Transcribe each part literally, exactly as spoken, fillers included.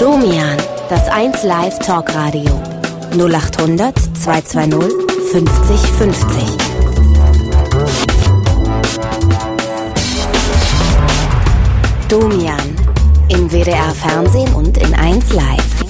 Domian, das eins Live Talkradio. null acht hundert zweihundertzweißig fünfzig fünfzig. Domian, im W D R Fernsehen und in eins Live.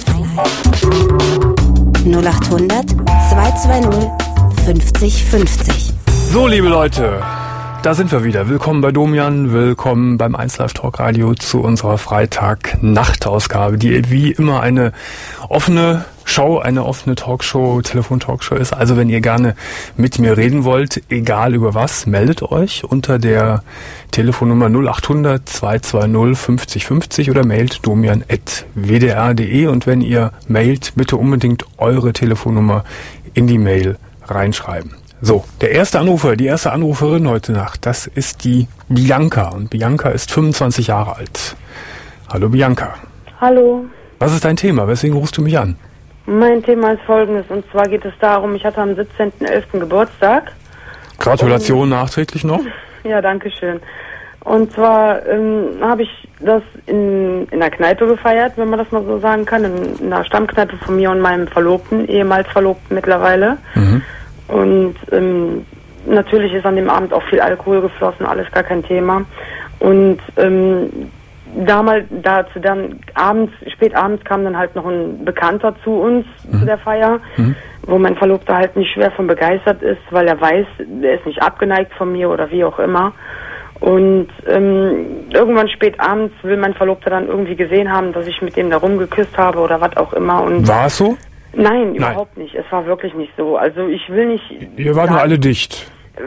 null acht hundert zweihundertzweißig fünfzig fünfzig. So, liebe Leute, da sind wir wieder. Willkommen bei Domian, willkommen beim eins Live Talkradio zu unserer Freitag-Nachtausgabe, die wie immer eine offene Show, eine offene Talkshow, Telefon-Talkshow ist. Also wenn ihr gerne mit mir reden wollt, egal über was, meldet euch unter der Telefonnummer null acht hundert zweihundertzweißig fünfzig fünfzig oder mailt domian at w d r punkt d e und wenn ihr mailt, bitte unbedingt eure Telefonnummer in die Mail reinschreiben. So, der erste Anrufer, die erste Anruferin heute Nacht, das ist die Bianca. Und Bianca ist fünfundzwanzig Jahre alt. Hallo Bianca. Hallo. Was ist dein Thema? Weswegen rufst du mich an? Mein Thema ist folgendes. Und zwar geht es darum, ich hatte am siebzehnten elften Geburtstag. Gratulation nachträglich noch. Ja, danke schön. Und zwar ähm, habe ich das in, in einer Kneipe gefeiert, wenn man das mal so sagen kann. In, in einer Stammkneipe von mir und meinem Verlobten, ehemals Verlobten mittlerweile. Mhm. Und ähm, natürlich ist an dem Abend auch viel Alkohol geflossen, alles gar kein Thema. Und ähm, damals, dazu dann abends, spät abends kam dann halt noch ein Bekannter zu uns, mhm. zu der Feier, mhm. wo mein Verlobter halt nicht schwer von begeistert ist, weil er weiß, er ist nicht abgeneigt von mir oder wie auch immer. Und ähm, irgendwann spät abends will mein Verlobter dann irgendwie gesehen haben, dass ich mit dem da rumgeküsst habe oder was auch immer. Und war es so? Nein, überhaupt Nein. nicht. Es war wirklich nicht so. Also ich will nicht... Ihr wart nur alle dicht.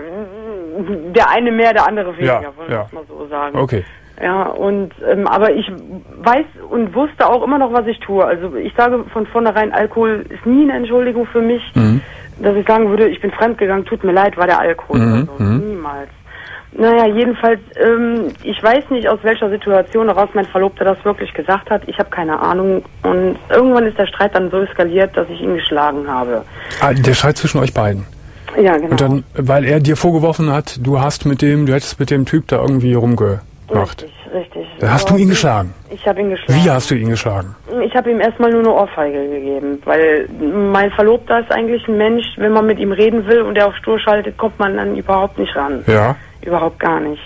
Der eine mehr, der andere weniger, ja, wollen ja. wir es mal so sagen. Okay. Ja, und ähm, aber ich weiß und wusste auch immer noch, was ich tue. Also ich sage von vornherein, Alkohol ist nie eine Entschuldigung für mich, mhm. dass ich sagen würde, ich bin fremdgegangen, tut mir leid, war der Alkohol. Mhm. Also, mhm. Niemals. Naja, jedenfalls, ähm, ich weiß nicht, aus welcher Situation heraus mein Verlobter das wirklich gesagt hat. Ich habe keine Ahnung. Und irgendwann ist der Streit dann so eskaliert, dass ich ihn geschlagen habe. Ah, der Streit zwischen euch beiden? Ja, genau. Und dann, weil er dir vorgeworfen hat, du hast mit dem, du hättest mit dem Typ da irgendwie rumgemacht. Richtig, richtig. Da hast du ihn geschlagen? Ich habe ihn geschlagen. Wie hast du ihn geschlagen? Ich habe ihm erstmal nur eine Ohrfeige gegeben, weil mein Verlobter ist eigentlich ein Mensch, wenn man mit ihm reden will und er auf stur schaltet, kommt man dann überhaupt nicht ran. Ja. Überhaupt gar nicht.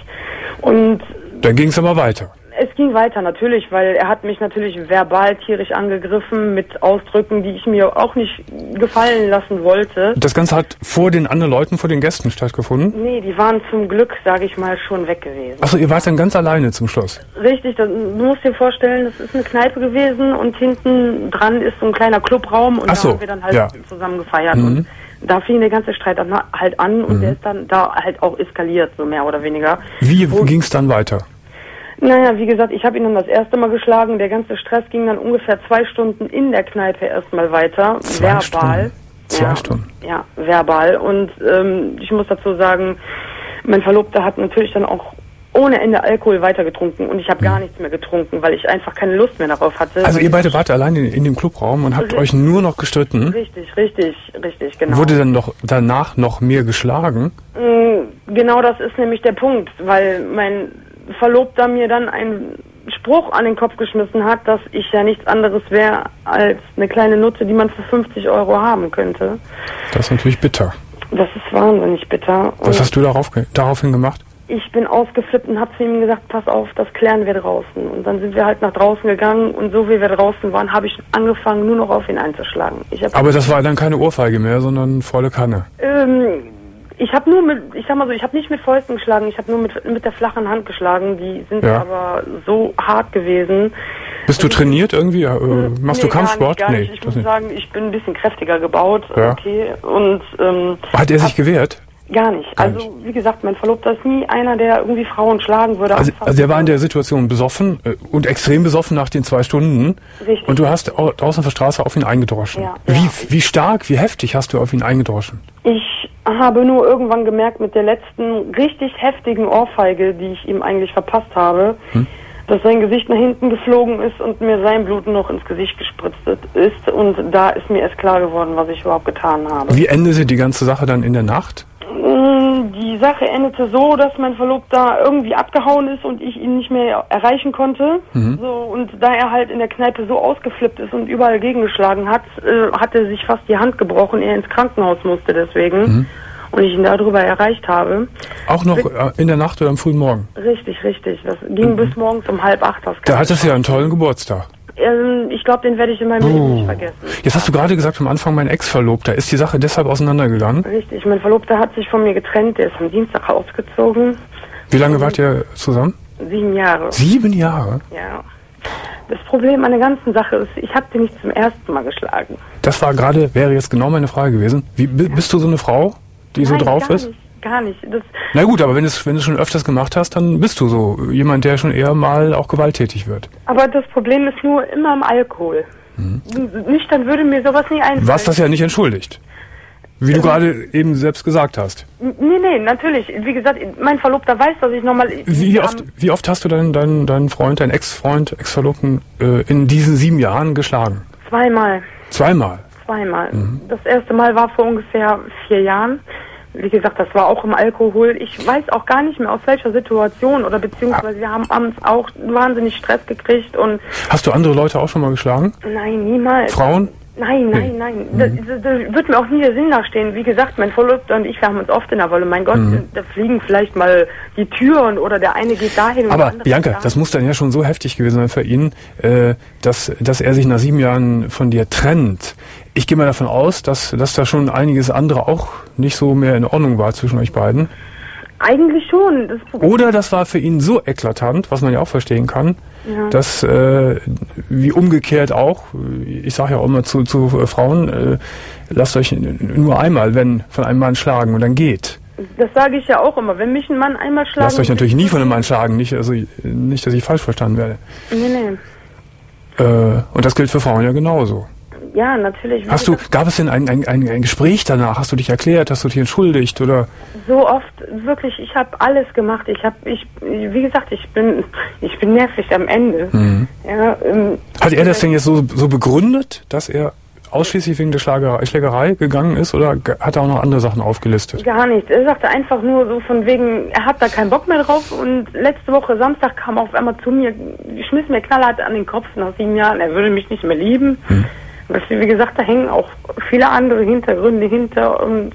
Und dann ging es aber weiter. Es ging weiter, natürlich, weil er hat mich natürlich verbal tierisch angegriffen mit Ausdrücken, die ich mir auch nicht gefallen lassen wollte. Das Ganze hat vor den anderen Leuten, vor den Gästen stattgefunden? Nee, die waren zum Glück, sage ich mal, schon weg gewesen. Achso, ihr wart dann ganz alleine zum Schluss? Richtig, das, du musst dir vorstellen, das ist eine Kneipe gewesen und hinten dran ist so ein kleiner Clubraum und Ach da so, haben wir dann halt ja. zusammen gefeiert. Mhm. Und da fing der ganze Streit an, halt an und mhm. der ist dann da halt auch eskaliert, so mehr oder weniger. Wie ging es dann weiter? Naja, wie gesagt, ich habe ihn dann das erste Mal geschlagen. Der ganze Stress ging dann ungefähr zwei Stunden in der Kneipe erstmal weiter. Zwei verbal. Stunden? Zwei ja, Stunden? Ja, verbal. Und ähm, ich muss dazu sagen, mein Verlobter hat natürlich dann auch ohne Ende Alkohol weiter getrunken und ich habe mhm. gar nichts mehr getrunken, weil ich einfach keine Lust mehr darauf hatte. Also ihr beide wart allein in, in dem Clubraum und habt richtig. euch nur noch gestritten? Richtig, richtig, richtig, genau. Wurde dann noch danach noch mehr geschlagen? Mhm, genau das ist nämlich der Punkt, weil mein Verlobter mir dann einen Spruch an den Kopf geschmissen hat, dass ich ja nichts anderes wäre als eine kleine Nutte, die man für fünfzig Euro haben könnte. Das ist natürlich bitter. Das ist wahnsinnig bitter. Was und hast du darauf, daraufhin gemacht? Ich bin ausgeflippt und habe zu ihm gesagt, pass auf, das klären wir draußen. Und dann sind wir halt nach draußen gegangen und so wie wir draußen waren, habe ich angefangen, nur noch auf ihn einzuschlagen. Ich hab Aber das war dann keine Ohrfeige mehr, sondern volle Kanne? Ähm... Ich habe nur mit, ich sag mal so, ich habe nicht mit Fäusten geschlagen, ich habe nur mit mit der flachen Hand geschlagen. Die sind ja. aber so hart gewesen. Bist du trainiert irgendwie? Äh, machst nee, du Kampfsport? Gar nicht, gar nicht. Nee, ich muss nicht. sagen, ich bin ein bisschen kräftiger gebaut. Ja. Okay. Und ähm, hat er sich gewehrt? Gar nicht. Gar also nicht. Wie gesagt, mein Verlobter ist nie einer, der irgendwie Frauen schlagen würde. Also, also der war in der Situation besoffen äh, und extrem besoffen nach den zwei Stunden. Richtig. Und du hast au- draußen auf der Straße auf ihn eingedroschen. Ja, wie, ja. wie stark, wie heftig hast du auf ihn eingedroschen? Ich habe nur irgendwann gemerkt, mit der letzten richtig heftigen Ohrfeige, die ich ihm eigentlich verpasst habe, hm? dass sein Gesicht nach hinten geflogen ist und mir sein Blut noch ins Gesicht gespritzt ist. Und da ist mir erst klar geworden, was ich überhaupt getan habe. Wie endete die ganze Sache dann in der Nacht? Ähm, die Sache endete so, dass mein Verlobter irgendwie abgehauen ist und ich ihn nicht mehr erreichen konnte. Mhm. So, und da er halt in der Kneipe so ausgeflippt ist und überall gegengeschlagen hat, äh, hat er sich fast die Hand gebrochen, er ins Krankenhaus musste deswegen. Mhm. Und ich ihn darüber erreicht habe. Auch noch äh, in der Nacht oder am frühen Morgen? Richtig, richtig. Das ging mhm. bis morgens um halb acht. Das da hattest du ja einen tollen Geburtstag. Ähm, ich glaube, den werde ich in meinem oh. Leben nicht vergessen. Jetzt hast du gerade gesagt, am Anfang mein Ex-Verlobter. Ist die Sache deshalb auseinandergegangen? Richtig, mein Verlobter hat sich von mir getrennt. Der ist am Dienstag ausgezogen. Wie lange wart ihr zusammen? Sieben Jahre. Sieben Jahre? Ja. Das Problem an der ganzen Sache ist, ich habe den nicht zum ersten Mal geschlagen. Das war gerade, wäre jetzt genau meine Frage gewesen. Wie, b- ja. Bist du so eine Frau, die Nein, so drauf gar ist? Nicht, gar nicht. Das Na gut, aber wenn du es wenn du schon öfters gemacht hast, dann bist du so jemand, der schon eher mal auch gewalttätig wird. Aber das Problem ist nur immer im Alkohol. Mhm. Nüchtern würde mir sowas nie einfallen. Was das ja nicht entschuldigt. Wie du gerade eben selbst gesagt hast. Nee, nee, natürlich. Wie gesagt, mein Verlobter weiß, dass ich nochmal... Wie oft, wie oft hast du deinen, deinen, deinen Freund, deinen Ex-Freund, Ex-Verlobten äh, in diesen sieben Jahren geschlagen? Zweimal. Zweimal? Zweimal. Mhm. Das erste Mal war vor ungefähr vier Jahren. Wie gesagt, das war auch im Alkohol. Ich weiß auch gar nicht mehr, aus welcher Situation oder beziehungsweise wir haben abends auch wahnsinnig Stress gekriegt und... Hast du andere Leute auch schon mal geschlagen? Nein, niemals. Frauen? Nein, nein, nein. Mhm. Da, da, da wird mir auch nie der Sinn nachstehen. Wie gesagt, mein Verlobter und ich, wir haben uns oft in der Wolle. Mein Gott, mhm. da fliegen vielleicht mal die Türen oder der eine geht dahin. Und aber der andere Bianca, dahin. Das muss dann ja schon so heftig gewesen sein für ihn, äh, dass, dass er sich nach sieben Jahren von dir trennt. Ich gehe mal davon aus, dass, dass da schon einiges andere auch nicht so mehr in Ordnung war zwischen euch beiden. Eigentlich schon. Das Oder das war für ihn so eklatant, was man ja auch verstehen kann, ja. dass, äh, wie umgekehrt auch, ich sage ja auch immer zu, zu Frauen, äh, lasst euch nur einmal, wenn von einem Mann schlagen und dann geht. Das sage ich ja auch immer. Wenn mich ein Mann einmal schlagen... Lasst euch natürlich nie von einem Mann schlagen, nicht, also, nicht, dass ich falsch verstanden werde. Nee, nee. Äh, und das gilt für Frauen ja genauso. Ja, natürlich. Hast du, gab es denn ein, ein, ein, ein Gespräch danach? Hast du dich erklärt? Hast du dich entschuldigt? Oder? So oft, wirklich, ich habe alles gemacht. Ich habe, ich, wie gesagt, ich bin, ich bin nervig am Ende. Mhm. Ja, ähm, Hat er das denn jetzt so, so begründet, dass er ausschließlich wegen der Schlagerei, Schlägerei gegangen ist, oder hat er auch noch andere Sachen aufgelistet? Gar nicht. Er sagte einfach nur so von wegen, er hat da keinen Bock mehr drauf, und letzte Woche Samstag kam er auf einmal zu mir, schmiss mir knallhart an den Kopf nach sieben Jahren, er würde mich nicht mehr lieben. Mhm. Wie gesagt, da hängen auch viele andere Hintergründe hinter, und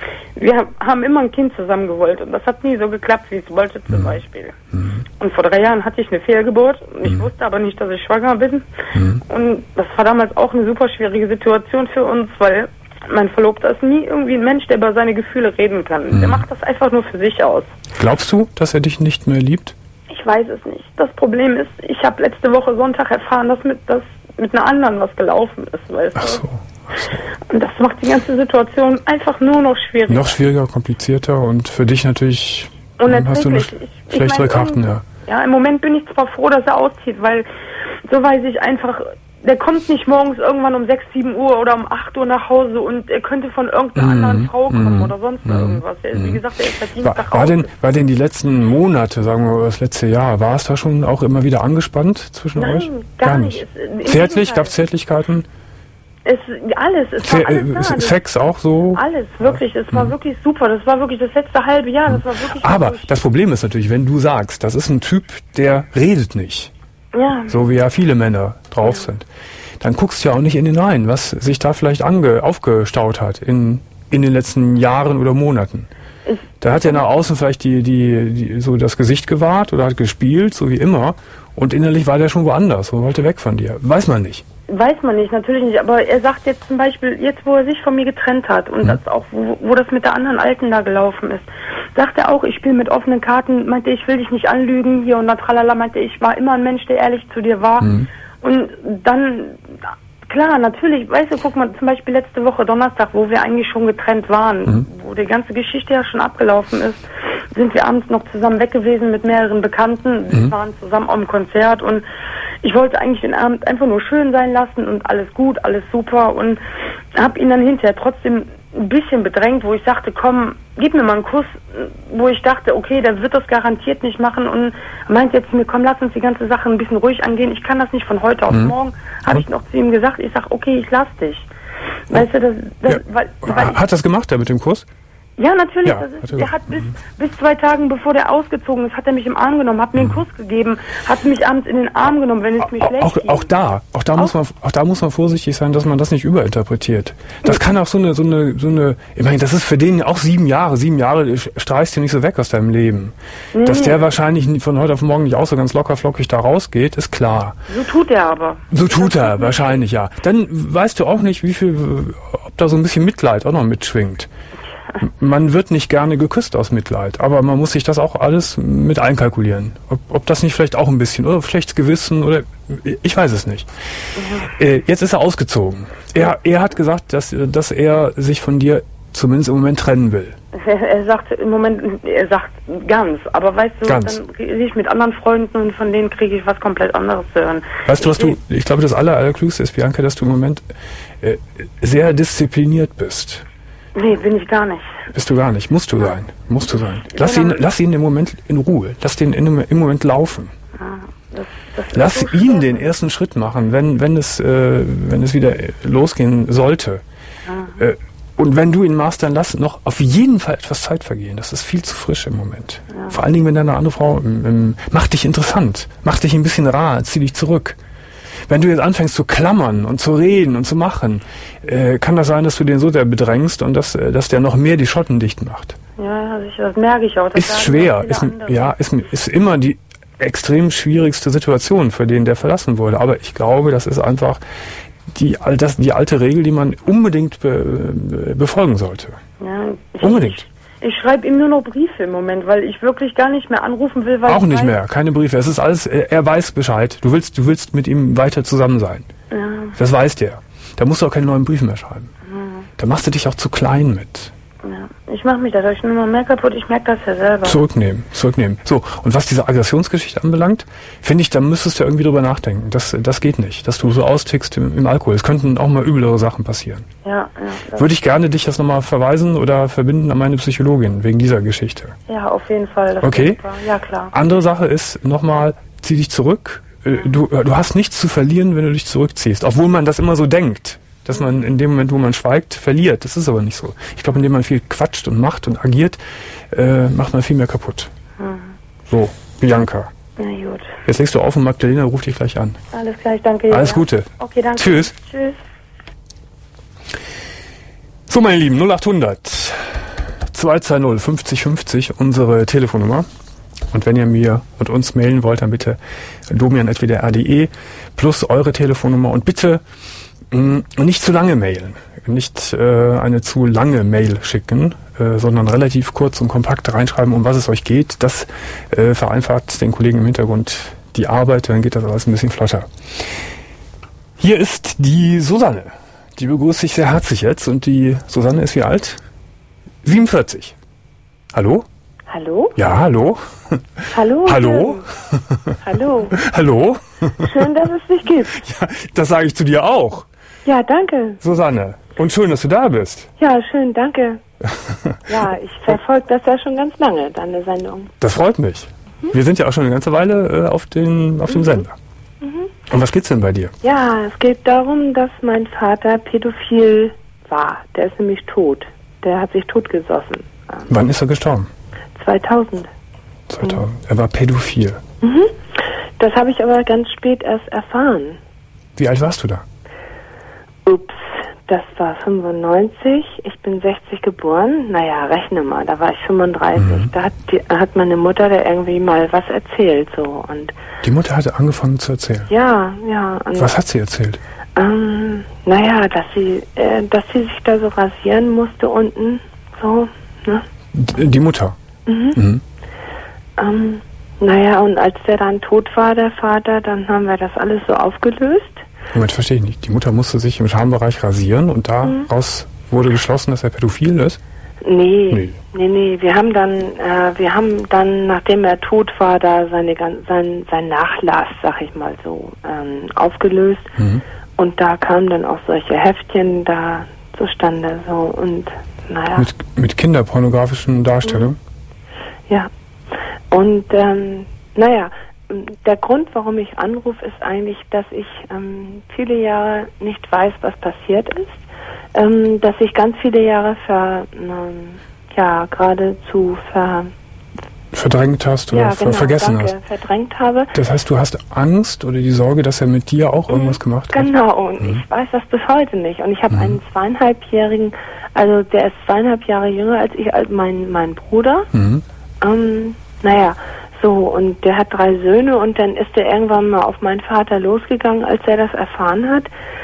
wir haben immer ein Kind zusammen gewollt, und das hat nie so geklappt, wie es wollte zum mhm. Beispiel. Mhm. Und vor drei Jahren hatte ich eine Fehlgeburt, und ich mhm. wusste aber nicht, dass ich schwanger bin. Mhm. Und das war damals auch eine super schwierige Situation für uns, weil mein Verlobter ist nie irgendwie ein Mensch, der über seine Gefühle reden kann. Mhm. Der macht das einfach nur für sich aus. Glaubst du, dass er dich nicht mehr liebt? Ich weiß es nicht. Das Problem ist, ich habe letzte Woche Sonntag erfahren, dass mit, dass mit einer anderen was gelaufen ist, weißt du? Ach so. Ach so. Und das macht die ganze Situation einfach nur noch schwieriger. Noch schwieriger, komplizierter, und für dich natürlich hast du noch sch- ich, schlechtere ich mein, Karten, ja. Ja, im Moment bin ich zwar froh, dass er auszieht, weil so weiß ich einfach, der kommt nicht morgens irgendwann um sechs, sieben Uhr oder um acht Uhr nach Hause, und er könnte von irgendeiner mm, anderen Frau kommen mm, oder sonst mm, irgendwas. Er, wie gesagt, er ist seit Dienstag war, war denn War denn die letzten Monate, sagen wir mal das letzte Jahr, war es da schon auch immer wieder angespannt zwischen Nein, euch? Gar, gar nicht. nicht. Zärtlich? Gab es Zärtlichkeiten? Es, alles, es war alles da. Sex auch so? Alles, wirklich. Es war hm. wirklich super. Das war wirklich das letzte halbe Jahr. Das war wirklich Aber das Problem ist natürlich, wenn du sagst, das ist ein Typ, der redet nicht. Ja. So wie ja viele Männer drauf ja. sind. Dann guckst du ja auch nicht in den rein, was sich da vielleicht ange, aufgestaut hat in, in den letzten Jahren oder Monaten. Ich, da hat er nach außen vielleicht die, die, die, so das Gesicht gewahrt oder hat gespielt, so wie immer. Und innerlich war der schon woanders und wollte weg von dir. Weiß man nicht. Weiß man nicht, natürlich nicht. Aber er sagt jetzt zum Beispiel, jetzt wo er sich von mir getrennt hat und hm. das auch, wo, wo das mit der anderen Alten da gelaufen ist, sagt er auch, ich spiele mit offenen Karten, meinte, ich will dich nicht anlügen, hier und da tralala, meinte, ich war immer ein Mensch, der ehrlich zu dir war. Hm. Und dann, klar, natürlich, weißt du, guck mal, zum Beispiel letzte Woche Donnerstag, wo wir eigentlich schon getrennt waren, mhm. wo die ganze Geschichte ja schon abgelaufen ist, sind wir abends noch zusammen weg gewesen mit mehreren Bekannten. Mhm. Wir waren zusammen am Konzert, und ich wollte eigentlich den Abend einfach nur schön sein lassen und alles gut, alles super, und habe ihn dann hinterher trotzdem ein bisschen bedrängt, wo ich sagte, komm, gib mir mal einen Kuss, wo ich dachte, okay, der wird das garantiert nicht machen, und meint jetzt mir, komm, lass uns die ganze Sache ein bisschen ruhig angehen, ich kann das nicht von heute auf mhm. morgen, habe ich noch zu ihm gesagt, ich sag, okay, ich lass dich. Weißt du, das, das ja. weil, weil Hat das gemacht, der mit dem Kuss? Ja, natürlich. Ja, das ist, natürlich. der hat bis, bis zwei Tagen bevor der ausgezogen ist, hat er mich im Arm genommen, hat mir einen Kuss gegeben, hat mich abends in den Arm genommen, wenn es mir schlecht Auch, ging. auch da, auch da Auch? muss man, auch da muss man vorsichtig sein, dass man das nicht überinterpretiert. Das kann auch so eine, so eine, so eine, ich meine, das ist für den auch sieben Jahre, sieben Jahre streichst du nicht so weg aus deinem Leben. Nee. Dass der wahrscheinlich von heute auf morgen nicht auch so ganz locker flockig da rausgeht, ist klar. So tut er aber. So tut er, wahrscheinlich, ja. Dann weißt du auch nicht, wie viel, ob da so ein bisschen Mitleid auch noch mitschwingt. Man wird nicht gerne geküsst aus Mitleid, aber man muss sich das auch alles mit einkalkulieren. Ob, ob das nicht vielleicht auch ein bisschen, oder schlechtes Gewissen, oder ich weiß es nicht. Mhm. Äh, jetzt ist er ausgezogen. Er, er hat gesagt, dass, dass er sich von dir zumindest im Moment trennen will. Er, er sagt im Moment, er sagt ganz, aber weißt du, ganz. Dann rede ich mit anderen Freunden und von denen kriege ich was komplett anderes zu hören. Weißt du, was du, ich glaube, das Aller, Allerklügste ist, Bianca, dass du im Moment äh, sehr diszipliniert bist. Nee, bin ich gar nicht. Bist du gar nicht. Musst du sein. Musst du sein. Lass Genau. ihn, lass ihn im Moment in Ruhe. Lass den in, im Moment laufen. Ja, das, das Lass ist so ihn schwer. den ersten Schritt machen, wenn, wenn es, äh, wenn es wieder losgehen sollte. Ja. Äh, und wenn du ihn machst, dann lass noch auf jeden Fall etwas Zeit vergehen. Das ist viel zu frisch im Moment. Ja. Vor allen Dingen, wenn deine andere Frau, im, im, mach dich interessant. Mach dich ein bisschen rar. Zieh dich zurück. Wenn du jetzt anfängst zu klammern und zu reden und zu machen, äh, kann das sein, dass du den so sehr bedrängst und dass, äh, dass der noch mehr die Schotten dicht macht. Ja, also ich, das merke ich auch. Das Ist sagen schwer. auch viele Ist, andere. ja, ist, ist immer die extrem schwierigste Situation, für den der verlassen wurde. Aber ich glaube, das ist einfach die, das, die alte Regel, die man unbedingt be, befolgen sollte. Ja, ich, Unbedingt. Ich, ich schreibe ihm nur noch Briefe im Moment, weil ich wirklich gar nicht mehr anrufen will, weil Auch ich nicht weiß, mehr, keine Briefe. Es ist alles, er, er weiß Bescheid. Du willst, du willst mit ihm weiter zusammen sein. Ja, Das weiß der. Da musst du auch keine neuen Briefe mehr schreiben. ja, Da machst du dich auch zu klein mit. ja. Ich mache mich dadurch nur noch mehr kaputt. Ich merke das ja selber. Zurücknehmen, zurücknehmen. So, und was diese Aggressionsgeschichte anbelangt, finde ich, da müsstest du irgendwie drüber nachdenken. Das, das geht nicht, dass du so austickst im, im Alkohol. Es könnten auch mal üblere Sachen passieren. Ja, ja. Das, Würde ich gerne dich das nochmal verweisen oder verbinden an meine Psychologin wegen dieser Geschichte. ja, auf jeden Fall. Das Okay. ist super. Ja, klar. Andere Sache ist, nochmal, zieh dich zurück. Äh, Du, du hast nichts zu verlieren, wenn du dich zurückziehst. Obwohl man das immer so denkt, dass man in dem Moment, wo man schweigt, verliert. Das ist aber nicht so. Ich glaube, indem man viel quatscht und macht und agiert, äh, macht man viel mehr kaputt. Mhm. So, Bianca. Na gut. Jetzt legst du auf und Magdalena ruft dich gleich an. Alles klar, ich danke dir. Alles Gute. Okay, danke. Tschüss. Tschüss. So, meine Lieben, null achthundert zwei zwei null fünfzig fünfzig, unsere Telefonnummer. Und wenn ihr mir und uns mailen wollt, dann bitte domian at w d r punkt d e plus eure Telefonnummer. Und bitte mh, nicht zu lange mailen. Nicht äh, eine zu lange Mail schicken, äh, sondern relativ kurz und kompakt reinschreiben, um was es euch geht. Das äh, vereinfacht den Kollegen im Hintergrund die Arbeit, dann geht das alles ein bisschen flotter. Hier ist die Susanne. Die begrüße ich sehr herzlich jetzt. Und die Susanne ist wie alt? siebenundvierzig. Hallo? Hallo? Ja, hallo? Hallo? Hallo? Hallo? Hallo? Schön, dass es dich gibt. Ja, das sage ich zu dir auch. Ja, danke. Susanne. Und schön, dass du da bist. Ja, schön, danke. Ja, ich verfolge das ja schon ganz lange, deine Sendung. Das freut mich. Wir sind ja auch schon eine ganze Weile äh, auf, den, auf dem Sender. Und was geht's denn bei dir? Ja, es geht darum, dass mein Vater pädophil war. Der ist nämlich tot. Der hat sich totgesossen. Ähm, Wann ist er gestorben? zweitausend. zweitausend. Er war pädophil. Mhm. Das habe ich aber ganz spät erst erfahren. Wie alt warst du da? Ups, das war fünfundneunzig. Ich bin sechzig geboren. Naja, rechne mal, da war ich fünfunddreißig. Mhm. Da hat, die, hat meine Mutter da irgendwie mal was erzählt. So. Und Die Mutter hatte angefangen zu erzählen. ja, ja. Und Was hat sie erzählt? Ähm, naja, dass sie, äh, dass sie sich da so rasieren musste unten, so, ne? D- Die Mutter. Mhm. Mhm. Ähm, naja, und als der dann tot war, der Vater, dann haben wir das alles so aufgelöst. Moment, verstehe ich nicht. Die Mutter musste sich im Schambereich rasieren und daraus wurde geschlossen, dass er pädophil ist? Nee, Nee. nee, nee, wir haben dann, äh, wir haben dann, nachdem er tot war, da seine, gan- sein, sein Nachlass, sag ich mal so, ähm, aufgelöst. Mhm. Und da kamen dann auch solche Heftchen da zustande, so, und, naja. Mit, mit kinderpornografischen Darstellungen? Ja, und ähm, naja, der Grund, warum ich anrufe, ist eigentlich, dass ich ähm, viele Jahre nicht weiß, was passiert ist, ähm, dass ich ganz viele Jahre ver, ähm, ja geradezu ver... verdrängt hast oder ja, ver genau, vergessen danke, hast. verdrängt habe. Das heißt, du hast Angst oder die Sorge, dass er mit dir auch irgendwas mhm, gemacht hat? Genau, und mhm. ich weiß das bis heute nicht. Und ich habe mhm. einen zweieinhalbjährigen, also der ist zweieinhalb Jahre jünger als ich, als mein, mein Bruder. Mhm. Ähm, naja, so, und der hat drei Söhne und dann ist er irgendwann mal auf meinen Vater losgegangen, als er das erfahren hat,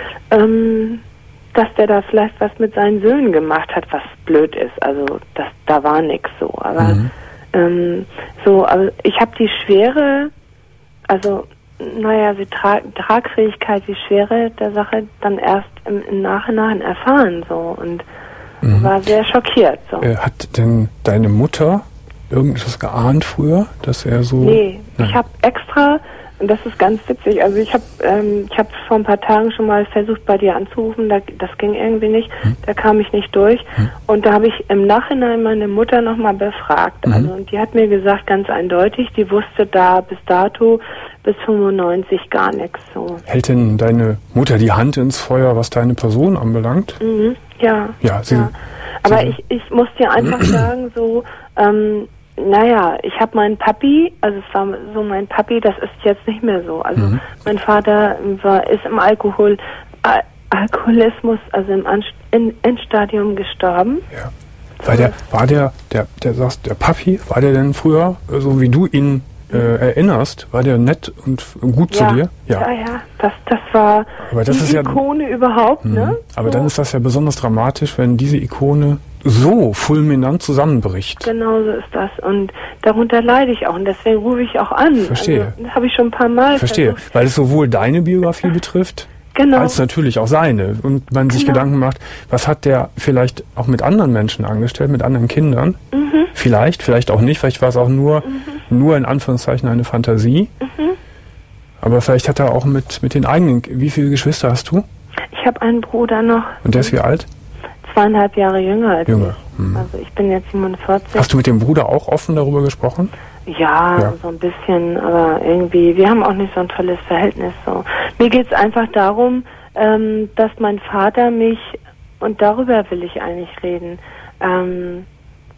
ähm, dass der da vielleicht was mit seinen Söhnen gemacht hat, was blöd ist. Also das, da war nichts so. Aber mhm. ähm, so, also ich habe die Schwere, also naja, die Tra Tragfähigkeit, die Schwere der Sache dann erst im, im Nachhinein erfahren so und mhm. war sehr schockiert. So. Äh, hat denn deine Mutter irgendwas geahnt früher, dass er so... Nee, Nein. ich habe extra, und das ist ganz witzig, also ich habe ähm, ich habe vor ein paar Tagen schon mal versucht, bei dir anzurufen, da, das ging irgendwie nicht, hm. da kam ich nicht durch hm. und da habe ich im Nachhinein meine Mutter nochmal befragt, mhm. also und die hat mir gesagt, ganz eindeutig, die wusste da bis dato, bis fünfundneunzig gar nichts so. Hält denn deine Mutter die Hand ins Feuer, was deine Person anbelangt? Mhm. Ja. Ja, sie, ja. Aber sie, ich, ich muss dir einfach sagen, so, ähm, naja, ich habe meinen Papi, also es war so mein Papi, das ist jetzt nicht mehr so. Also mhm. mein Vater war, ist im Alkohol, Al Alkoholismus, also im Anst in Endstadium gestorben. Ja. War der, war der, der, der sagst, der Papi, war der denn früher, so wie du ihn äh, erinnerst, war der nett und gut ja, zu dir? Ja, ja, ja, das, das war aber das die ist Ikone ja, überhaupt, mh. ne? Aber so. Dann ist das ja besonders dramatisch, wenn diese Ikone so fulminant zusammenbricht. Genau so ist das. Und darunter leide ich auch. Und deswegen rufe ich auch an. Verstehe. Also, das habe ich schon ein paar Mal Verstehe. versucht. Weil es sowohl deine Biografie betrifft, genau. als natürlich auch seine. Und man sich genau. Gedanken macht, was hat der vielleicht auch mit anderen Menschen angestellt, mit anderen Kindern? Mhm. Vielleicht, vielleicht auch nicht. Vielleicht war es auch nur, mhm. nur in Anführungszeichen eine Fantasie. Mhm. Aber vielleicht hat er auch mit, mit den eigenen... Wie viele Geschwister hast du? Ich habe einen Bruder noch. Und der ist wie alt? Zweieinhalb Jahre jünger als Jünger. ich. Hm. Also ich bin jetzt siebenundvierzig. Hast du mit dem Bruder auch offen darüber gesprochen? Ja, ja, so ein bisschen, aber irgendwie, wir haben auch nicht so ein tolles Verhältnis. So. Mir geht es einfach darum, ähm, dass mein Vater mich, und darüber will ich eigentlich reden, ähm,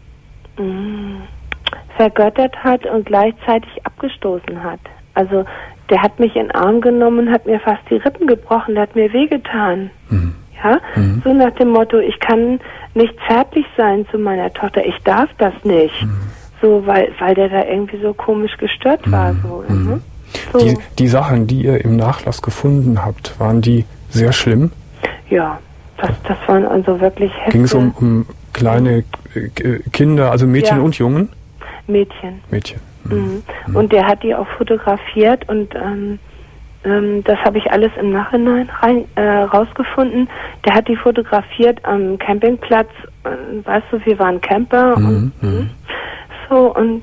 mh, vergöttert hat und gleichzeitig abgestoßen hat. Also der hat mich in den Arm genommen, hat mir fast die Rippen gebrochen, der hat mir wehgetan. Hm. Ja, mhm. so nach dem Motto, ich kann nicht zärtlich sein zu meiner Tochter, ich darf das nicht. Mhm. So, weil, weil der da irgendwie so komisch gestört mhm. war. So, mhm. ne? so. Die, die Sachen, die ihr im Nachlass gefunden habt, waren die sehr schlimm? Ja, das, das waren also wirklich heftig. Ging es um, um kleine äh, Kinder, also Mädchen ja. und Jungen? Mädchen. Mädchen. Mhm. Mhm. Mhm. Und der hat die auch fotografiert und ähm, Ähm, das habe ich alles im Nachhinein rein, äh, rausgefunden. Der hat die fotografiert am Campingplatz. Äh, weißt du, wir waren Camper. Mhm, und, mhm. So, und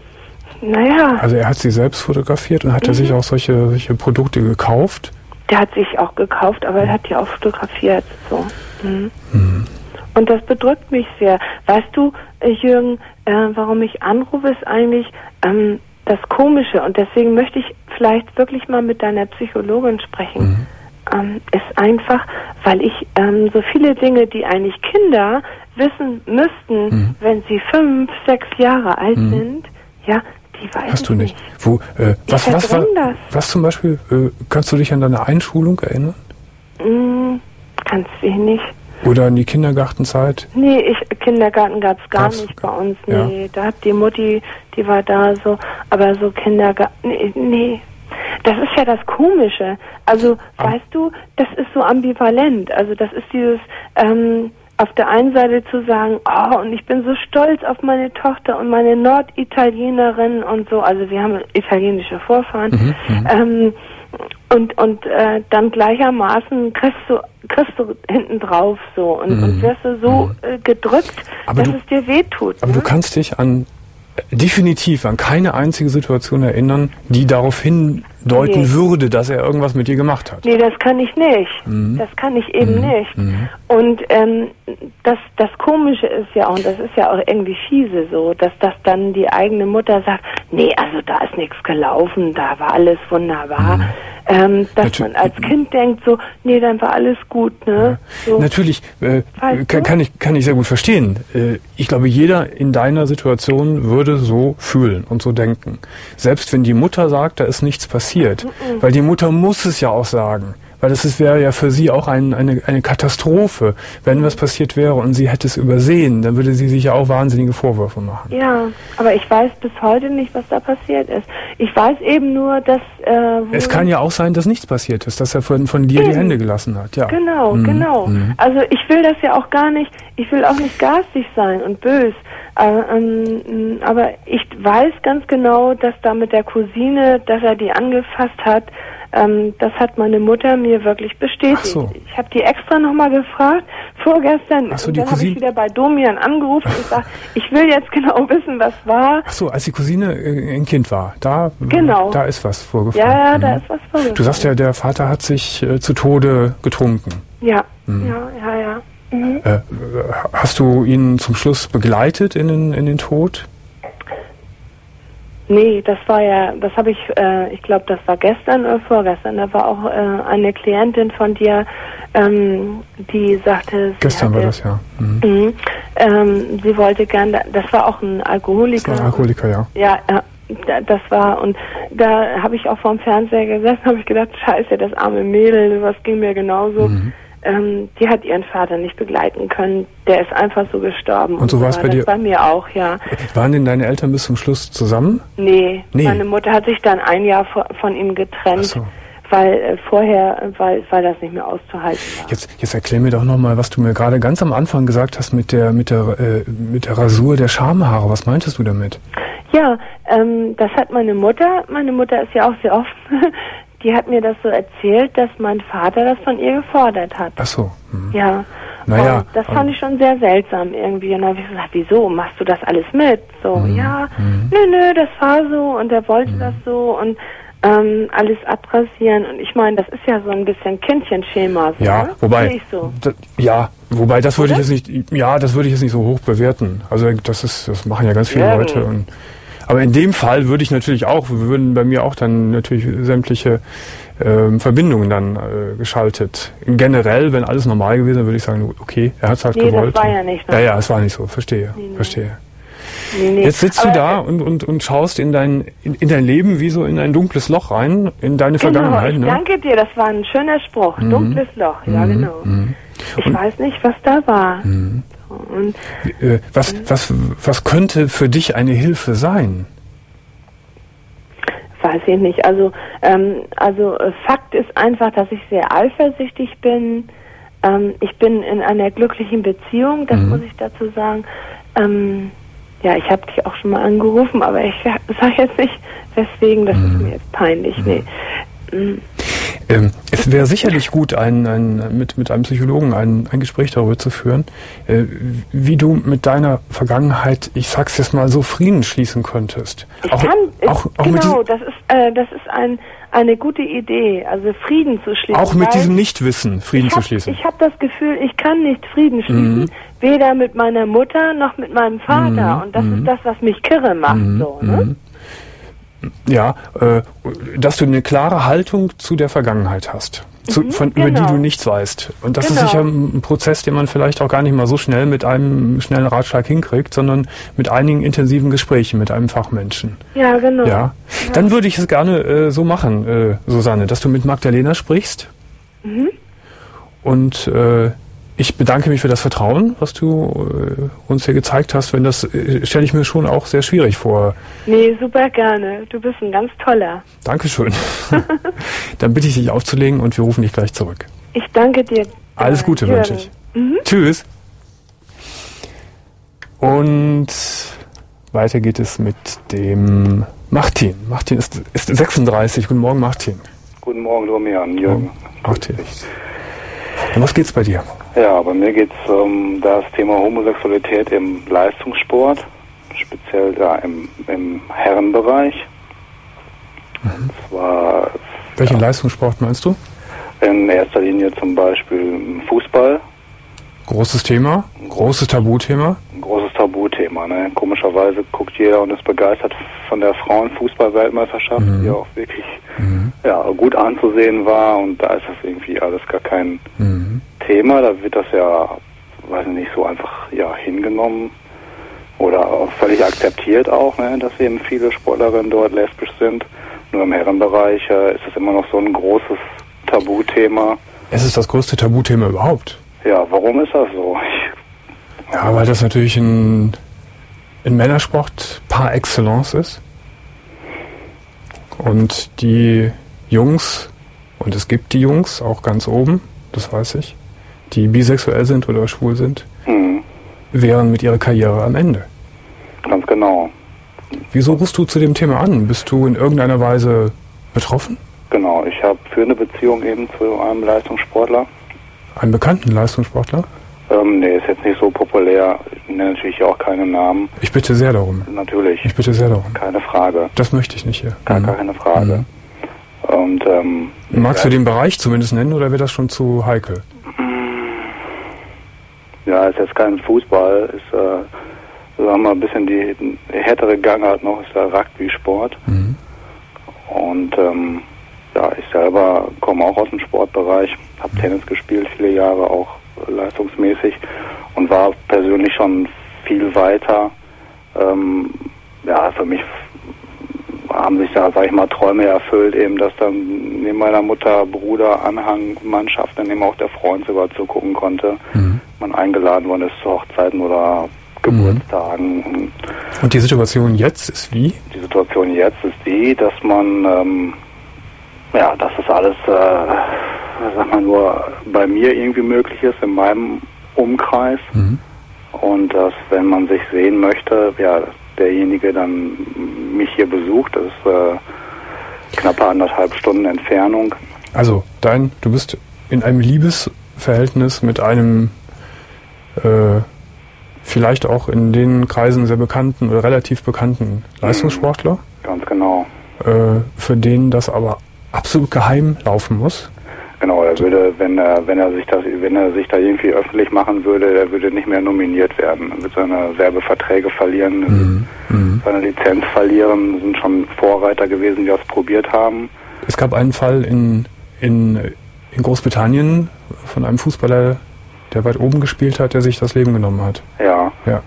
naja. Also er hat sie selbst fotografiert und hat mhm. er sich auch solche, solche Produkte gekauft? Der hat sich auch gekauft, aber er hat die auch fotografiert. So. Mhm. Mhm. Und das bedrückt mich sehr. Weißt du, Jürgen, äh, warum ich anrufe, ist eigentlich... Ähm, das Komische, und deswegen möchte ich vielleicht wirklich mal mit deiner Psychologin sprechen, mhm. ähm, ist einfach, weil ich ähm, so viele Dinge, die eigentlich Kinder wissen müssten, mhm. wenn sie fünf, sechs Jahre alt mhm. sind, ja, die weiß Hast ich du nicht. nicht. Wo, äh, was, ich was, was, das. was zum Beispiel, äh, kannst du dich an deine Einschulung erinnern? Mm, ganz wenig. Oder an die Kindergartenzeit? Nee, ich, Kindergarten gab's gar Gab's, nicht bei uns. Nee, ja. da hat die Mutti, die war da so, aber so Kindergarten, nee, nee. Das ist ja das Komische. Also, Am weißt du, das ist so ambivalent. Also, das ist dieses, ähm, auf der einen Seite zu sagen, oh, und ich bin so stolz auf meine Tochter und meine Norditalienerin und so. Also, wir haben italienische Vorfahren. Mhm, ähm, und und äh, dann gleichermaßen kriegst du kriegst du hinten drauf so und, mhm. und wirst du so mhm. äh, gedrückt, aber dass du, es dir wehtut. Aber ne? du kannst dich an definitiv an keine einzige Situation erinnern, die darauf hindeuten nee. würde, dass er irgendwas mit dir gemacht hat. Nee, das kann ich nicht. Mhm. Das kann ich eben mhm. nicht. Mhm. Und ähm, das, das Komische ist ja, und das ist ja auch irgendwie fiese so, dass das dann die eigene Mutter sagt, nee, also da ist nichts gelaufen, da war alles wunderbar. Mhm. ähm, dass Natu- man als Kind denkt so, nee, dann war alles gut, ne? Ja. So. Natürlich, äh, kann, kann ich kann ich sehr gut verstehen. Äh, ich glaube, jeder in deiner Situation würde so fühlen und so denken. Selbst wenn die Mutter sagt, da ist nichts passiert. Mhm. Weil die Mutter muss es ja auch sagen. Weil das wäre ja für sie auch ein, eine, eine Katastrophe, wenn was passiert wäre und sie hätte es übersehen, dann würde sie sich ja auch wahnsinnige Vorwürfe machen. Ja, aber ich weiß bis heute nicht, was da passiert ist. Ich weiß eben nur, dass... Äh, es kann ja auch sein, dass nichts passiert ist, dass er von, von dir eben. die Hände gelassen hat. Ja. Genau, mhm. genau. Mhm. Also ich will das ja auch gar nicht, ich will auch nicht garstig sein und bös. Äh, ähm, aber ich weiß ganz genau, dass da mit der Cousine, dass er die angefasst hat, Ähm, das hat meine Mutter mir wirklich bestätigt. Ach so. Ich habe die extra nochmal gefragt, vorgestern. Ach so, und die dann habe Cousine... ich wieder bei Domian angerufen und gesagt, ich will jetzt genau wissen, was war. Ach so, als die Cousine äh, ein Kind war, da, genau. da ist was vorgefallen. Ja, ja, mhm. da ist was vorgefallen. Du sagst ja, der Vater hat sich äh, zu Tode getrunken. Ja, mhm. ja, ja, ja. Mhm. Äh, hast du ihn zum Schluss begleitet in den, in den Tod? Nee, das war ja, das habe ich, äh, ich glaube, das war gestern oder vorgestern. Da war auch äh, eine Klientin von dir, ähm, die sagte... Gestern hatte, war das, ja. Mhm. Mh, ähm, sie wollte gerne, das war auch ein Alkoholiker. Das war ein Alkoholiker, ja. Ja, ja, das war, und da habe ich auch vorm Fernseher gesessen, habe ich gedacht, scheiße, das arme Mädel, was ging mir genauso. Mhm. Ähm, die hat ihren Vater nicht begleiten können. Der ist einfach so gestorben. Und so war es bei dir? Das bei mir auch, ja. Waren denn deine Eltern bis zum Schluss zusammen? Nee, nee. Meine Mutter hat sich dann ein Jahr von ihm getrennt, so. weil äh, vorher, weil, weil das nicht mehr auszuhalten war. Jetzt, jetzt erklär mir doch nochmal, was du mir gerade ganz am Anfang gesagt hast mit der, mit der, äh, mit der Rasur der Schamhaare. Was meintest du damit? Ja, ähm, das hat meine Mutter, meine Mutter ist ja auch sehr offen, die hat mir das so erzählt, dass mein Vater das von ihr gefordert hat. Ach so. Mhm. Ja. Naja. Und das fand ich schon sehr seltsam irgendwie. Und dann habe ich gesagt, wieso, machst du das alles mit? So, mhm. ja, mhm. nö, nö, das war so und er wollte mhm. das so und ähm, alles abrasieren. Und ich meine, das ist ja so ein bisschen Kindchenschema. So, ja, ne? wobei, ich so. das, ja, wobei das würde Oder? ich jetzt nicht, ja, das würde ich jetzt nicht so hoch bewerten. Also das ist, das machen ja ganz viele ja. Leute und aber in dem Fall würde ich natürlich auch, wir würden bei mir auch dann natürlich sämtliche ähm, Verbindungen dann äh, geschaltet. Generell, wenn alles normal gewesen wäre, würde ich sagen, okay, er hat es halt nee, gewollt. Das war ja nicht. Ja, ja, es war nicht so, verstehe, nee, nee. verstehe. Nee, nee. Jetzt sitzt aber du da und, und, und schaust in dein, in, in dein Leben wie so in ein dunkles Loch rein, in deine genau, Vergangenheit. Ich ne? danke dir, das war ein schöner Spruch. Mhm. Dunkles Loch, ja mhm. genau. Mhm. Ich und, weiß nicht, was da war. Mhm. Und, äh, was, was, was könnte für dich eine Hilfe sein? Weiß ich nicht. Also, ähm, also äh, Fakt ist einfach, dass ich sehr eifersüchtig bin. Ähm, ich bin in einer glücklichen Beziehung, das mhm. muss ich dazu sagen. Ähm, ja, ich habe dich auch schon mal angerufen, aber ich sage jetzt nicht, weswegen, das mhm. ist mir jetzt peinlich. Mhm. Nee. Mhm. Ähm, es wäre sicherlich gut, ein, ein, mit, mit einem Psychologen ein, ein Gespräch darüber zu führen, äh, wie du mit deiner Vergangenheit, ich sag's jetzt mal so, Frieden schließen könntest. Ich auch, kann, auch, auch genau, das ist, äh, das ist ein, eine gute Idee, also Frieden zu schließen. Auch mit diesem Nichtwissen Frieden hab, zu schließen. Ich habe das Gefühl, ich kann nicht Frieden schließen, mhm. weder mit meiner Mutter noch mit meinem Vater. Mhm. Und das mhm. ist das, was mich kirre macht. Mhm. So, ne? Mhm. Ja, äh, dass du eine klare Haltung zu der Vergangenheit hast, zu, mhm, von, genau. über die du nichts weißt. Und das genau. ist sicher ein Prozess, den man vielleicht auch gar nicht mal so schnell mit einem schnellen Ratschlag hinkriegt, sondern mit einigen intensiven Gesprächen mit einem Fachmenschen. Ja, genau. Ja. Ja. Dann würde ich es gerne äh, so machen, äh, Susanne, dass du mit Magdalena sprichst. Mhm. Und äh, ich bedanke mich für das Vertrauen, was du äh, uns hier gezeigt hast. Wenn das äh, stelle ich mir schon auch sehr schwierig vor. Nee, super gerne. Du bist ein ganz toller. Dankeschön. Dann bitte ich dich aufzulegen und wir rufen dich gleich zurück. Ich danke dir. Alles Gute Jürgen. wünsche ich. Mhm. Tschüss. Und weiter geht es mit dem Martin. Martin ist, ist sechsunddreißig. Guten Morgen, Martin. Guten Morgen, Domian, Jürgen. Martin. Und was geht's bei dir? Ja, bei mir geht es um das Thema Homosexualität im Leistungssport, speziell da im, im Herrenbereich. Mhm. Zwar, Welchen ja, Leistungssport meinst du? In erster Linie zum Beispiel Fußball. Großes Thema, großes Tabuthema. Ein großes Tabuthema. Tabuthema. Ne? Komischerweise guckt jeder und ist begeistert von der Frauenfußball-Weltmeisterschaft, mhm. die auch wirklich mhm. ja, gut anzusehen war. Und da ist das irgendwie alles gar kein mhm. Thema. Da wird das ja, weiß ich nicht, so einfach ja hingenommen oder auch völlig akzeptiert auch, ne? Dass eben viele Sportlerinnen dort lesbisch sind. Nur im Herrenbereich äh, ist es immer noch so ein großes Tabuthema. Es ist das größte Tabuthema überhaupt. Ja, warum ist das so? Ich, ja, weil das natürlich ein, ein Männersport par excellence ist. Und die Jungs, und es gibt die Jungs auch ganz oben, das weiß ich, die bisexuell sind oder schwul sind, mhm. wären mit ihrer Karriere am Ende. Ganz genau. Wieso rufst du zu dem Thema an? Bist du in irgendeiner Weise betroffen? Genau, ich habe für eine Beziehung eben zu einem Leistungssportler. Einen bekannten Leistungssportler? Ähm, nee, ist jetzt nicht so populär. Ich nenne natürlich auch keine Namen. Ich bitte sehr darum. Natürlich. Ich bitte sehr darum. Keine Frage. Das möchte ich nicht hier. Gar mhm. keine Frage. Mhm. Und, ähm, magst du den Bereich zumindest nennen oder wird das schon zu heikel? Ja, ist jetzt kein Fußball, ist, äh, sagen wir mal, ein bisschen die härtere Gangart noch, ist der Rugby-Sport. Mhm. Und, ähm, ja, ich selber komme auch aus dem Sportbereich, habe mhm. Tennis gespielt, viele Jahre auch leistungsmäßig und war persönlich schon viel weiter. Ähm, ja, für mich haben sich da, sag ich mal, Träume erfüllt, eben, dass dann neben meiner Mutter, Bruder, Anhang, Mannschaft dann eben auch der Freund sogar zugucken konnte. Mhm. Man eingeladen worden ist zu Hochzeiten oder Geburtstagen. Mhm. Und die Situation jetzt ist wie? Die Situation jetzt ist die, dass man, ähm, ja, dass das alles, äh, sag mal, nur bei mir irgendwie möglich ist, in meinem Umkreis. Mhm. Und dass, wenn man sich sehen möchte, ja, derjenige dann mich hier besucht, das ist äh, knappe anderthalb Stunden Entfernung. Also, dein, du bist in einem Liebesverhältnis mit einem äh, vielleicht auch in den Kreisen sehr bekannten oder relativ bekannten Leistungssportler. Mhm, ganz genau. Äh, für den das aber absolut geheim laufen muss. Genau, er würde, wenn er, wenn er sich das, wenn er sich da irgendwie öffentlich machen würde, er würde nicht mehr nominiert werden. Er würde seine Werbeverträge verlieren, mhm. seine Lizenz verlieren, sind schon Vorreiter gewesen, die das probiert haben. Es gab einen Fall in, in, in Großbritannien von einem Fußballer, der weit oben gespielt hat, der sich das Leben genommen hat. Ja. Ja.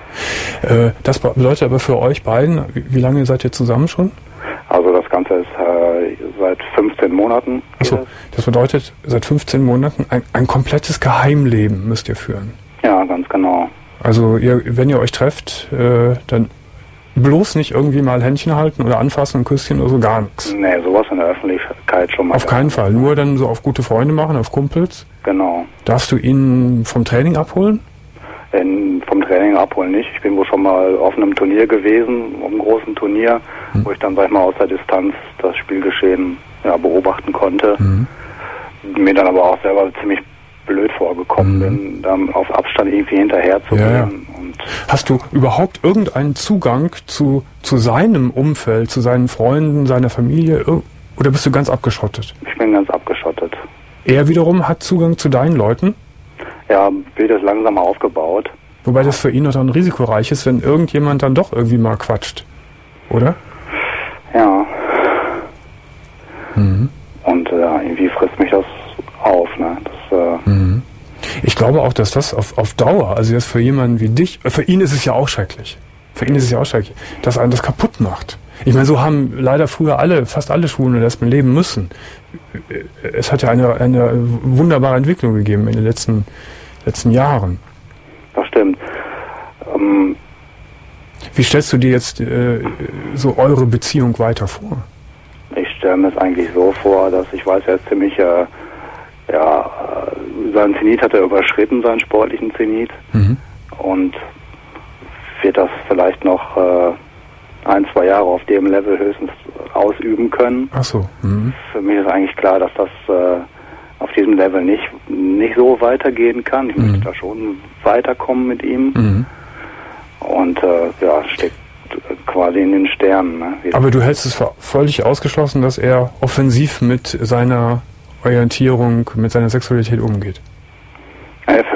Äh, das bedeutet aber für euch beiden, wie lange seid ihr zusammen schon? Also das Ganze ist äh, seit fünfzehn Monaten. Achso, das bedeutet, seit fünfzehn Monaten ein, ein komplettes Geheimleben müsst ihr führen. Ja, ganz genau. Also ihr, wenn ihr euch trefft, äh, dann bloß nicht irgendwie mal Händchen halten oder anfassen, ein Küsschen oder so, gar nichts. Nee, sowas in der Öffentlichkeit schon mal. Auf keinen Fall, nur dann so auf gute Freunde machen, auf Kumpels. Genau. Darfst du ihn vom Training abholen? In, vom Training abholen nicht. Ich bin wohl schon mal auf einem Turnier gewesen, auf einem großen Turnier, mhm. wo ich dann, sag ich mal, aus der Distanz das Spielgeschehen ja, beobachten konnte. Mhm. Mir dann aber auch selber ziemlich blöd vorgekommen mhm. bin, dann auf Abstand irgendwie hinterher zu ja, gehen. Ja. Und hast du überhaupt irgendeinen Zugang zu, zu seinem Umfeld, zu seinen Freunden, seiner Familie, oder bist du ganz abgeschottet? Ich bin ganz abgeschottet. Er wiederum hat Zugang zu deinen Leuten? Ja, wird das langsam aufgebaut. Wobei das für ihn noch dann risikoreich ist, wenn irgendjemand dann doch irgendwie mal quatscht, oder? Ja. Mhm. Und äh, irgendwie frisst mich das auf, ne? Das, äh mhm. Ich glaube auch, dass das auf, auf Dauer, also jetzt für jemanden wie dich, für ihn ist es ja auch schrecklich. Für ihn ist es ja auch schrecklich, dass einen das kaputt macht. Ich meine, so haben leider früher alle, fast alle Schwulen und Lesben leben müssen. Es hat ja eine, eine wunderbare Entwicklung gegeben in den letzten, letzten Jahren. Das stimmt. Ähm Wie stellst du dir jetzt äh, so eure Beziehung weiter vor? Ich stelle mir es eigentlich so vor, dass ich weiß, er ist ziemlich, äh, ja, seinen Zenit hat er überschritten, seinen sportlichen Zenit. Mhm. Und wird das vielleicht noch äh, ein, zwei Jahre auf dem Level höchstens ausüben können. Ach so. Mhm. Für mich ist eigentlich klar, dass das äh, auf diesem Level nicht, nicht so weitergehen kann. Ich mhm. möchte da schon weiterkommen mit ihm. Mhm. Und äh, ja, steckt quasi in den Sternen. Ne? Aber du hältst es für völlig ausgeschlossen, dass er offensiv mit seiner Orientierung, mit seiner Sexualität umgeht? Ja, für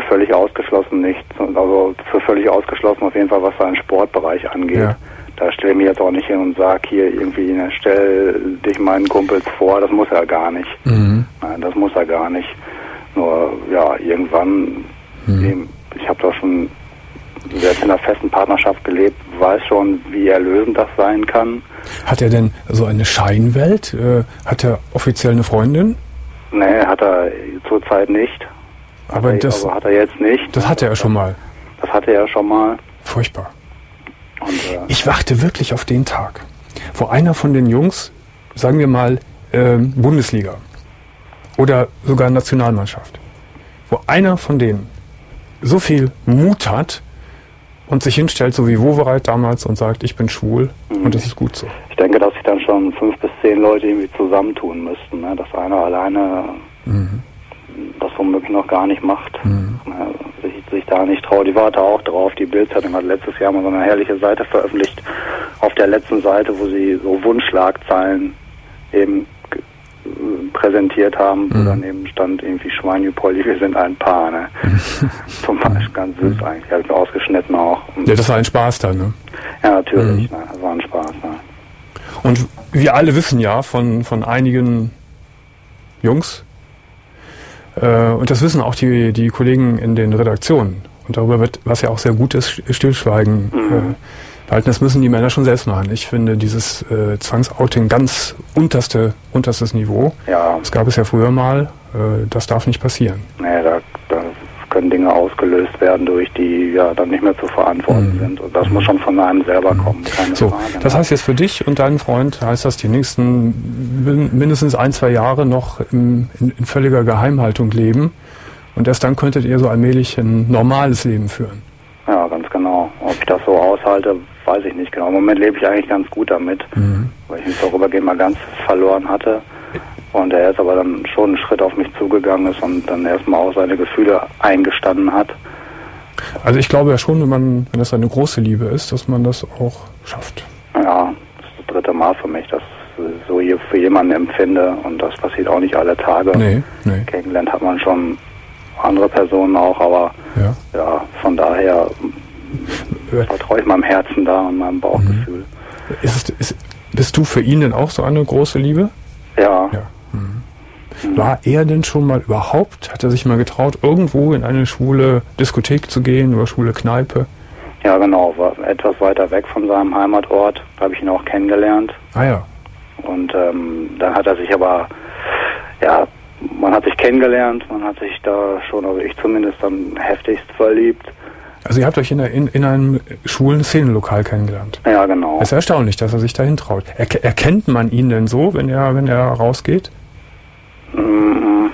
völlig ausgeschlossen nichts. Also für völlig ausgeschlossen auf jeden Fall, was seinen Sportbereich angeht. Ja. Da stelle ich mich jetzt auch nicht hin und sage hier irgendwie, ne, stell dich meinen Kumpels vor, das muss er gar nicht. Mhm. Nein, das muss er gar nicht. Nur, ja, irgendwann, mhm. eben, ich habe doch schon selbst in einer festen Partnerschaft gelebt, weiß schon, wie erlösend das sein kann. Hat er denn so eine Scheinwelt? Äh, hat er offiziell eine Freundin? Nee, hat er zurzeit nicht. Aber also, das also hat er jetzt nicht. Das hatte er schon mal. Das hatte er schon mal. Furchtbar. Und, äh, ich warte wirklich auf den Tag, wo einer von den Jungs, sagen wir mal, äh, Bundesliga oder sogar Nationalmannschaft, wo einer von denen so viel Mut hat und sich hinstellt, so wie Wowereit damals, und sagt, ich bin schwul, mhm. und das ist gut so. Ich denke, dass sich dann schon fünf bis zehn Leute irgendwie zusammentun müssten, ne? Dass einer alleine mhm. das womöglich noch gar nicht macht, mhm. ne? sich, sich da nicht traut. Ich warte auch drauf. Die Bild-Zeitung hat letztes Jahr mal so eine herrliche Seite veröffentlicht, auf der letzten Seite, wo sie so Wunschschlagzeilen eben präsentiert haben, wo mhm. dann eben stand irgendwie Schweini, Polly, wir sind ein Paar, ne? Zum Beispiel ganz süß eigentlich, habe ich mir ausgeschnitten auch. Ja, das war ein Spaß dann, ne? Ja, natürlich, mhm. ne? Das war ein Spaß, ne? Und wir alle wissen ja von, von einigen Jungs, äh, und das wissen auch die, die Kollegen in den Redaktionen, und darüber wird, was ja auch sehr gut ist, Stillschweigen mhm. äh, behalten. Das müssen die Männer schon selbst machen. Ich finde dieses äh, Zwangsouting ganz unterste, unterstes Niveau. Ja. Das gab es ja früher mal. Äh, das darf nicht passieren. Nee, da, da können Dinge ausgelöst werden, durch die ja dann nicht mehr zu verantworten mhm. sind. Und das mhm. muss schon von einem selber mhm. kommen. Keine so, Frage, das ne? heißt jetzt für dich und deinen Freund, heißt das die nächsten mindestens ein, zwei Jahre noch im, in, in völliger Geheimhaltung leben. Und erst dann könntet ihr so allmählich ein normales Leben führen. Ja, ganz genau. Ob ich das so aushalte, weiß ich nicht genau. Im Moment lebe ich eigentlich ganz gut damit, mhm. weil ich mich vorübergehend mal ganz verloren hatte. Und er jetzt aber dann schon einen Schritt auf mich zugegangen ist und dann erstmal auch seine Gefühle eingestanden hat. Also ich glaube ja schon, wenn man, wenn das eine große Liebe ist, dass man das auch schafft. Ja, das ist das dritte Mal für mich, dass ich so hier für jemanden empfinde, und das passiert auch nicht alle Tage. Nee, nee. Kennengelernt hat man schon andere Personen auch, aber ja, ja von daher vertraue ich meinem Herzen da und meinem Bauchgefühl. Ist, ist, bist du für ihn denn auch so eine große Liebe? Ja. ja. Mhm. War er denn schon mal überhaupt, hat er sich mal getraut, irgendwo in eine schwule Diskothek zu gehen oder schwule Kneipe? Ja, genau. War etwas weiter weg von seinem Heimatort, habe ich ihn auch kennengelernt. Ah ja. Und ähm, dann hat er sich aber, ja, man hat sich kennengelernt, man hat sich da schon, also ich zumindest, dann heftigst verliebt. Also ihr habt euch in, in, in einem schwulen Szenenlokal kennengelernt? Ja, genau. Es ist erstaunlich, dass er sich dahin traut. Er, erkennt man ihn denn so, wenn er, wenn er rausgeht? Mhm.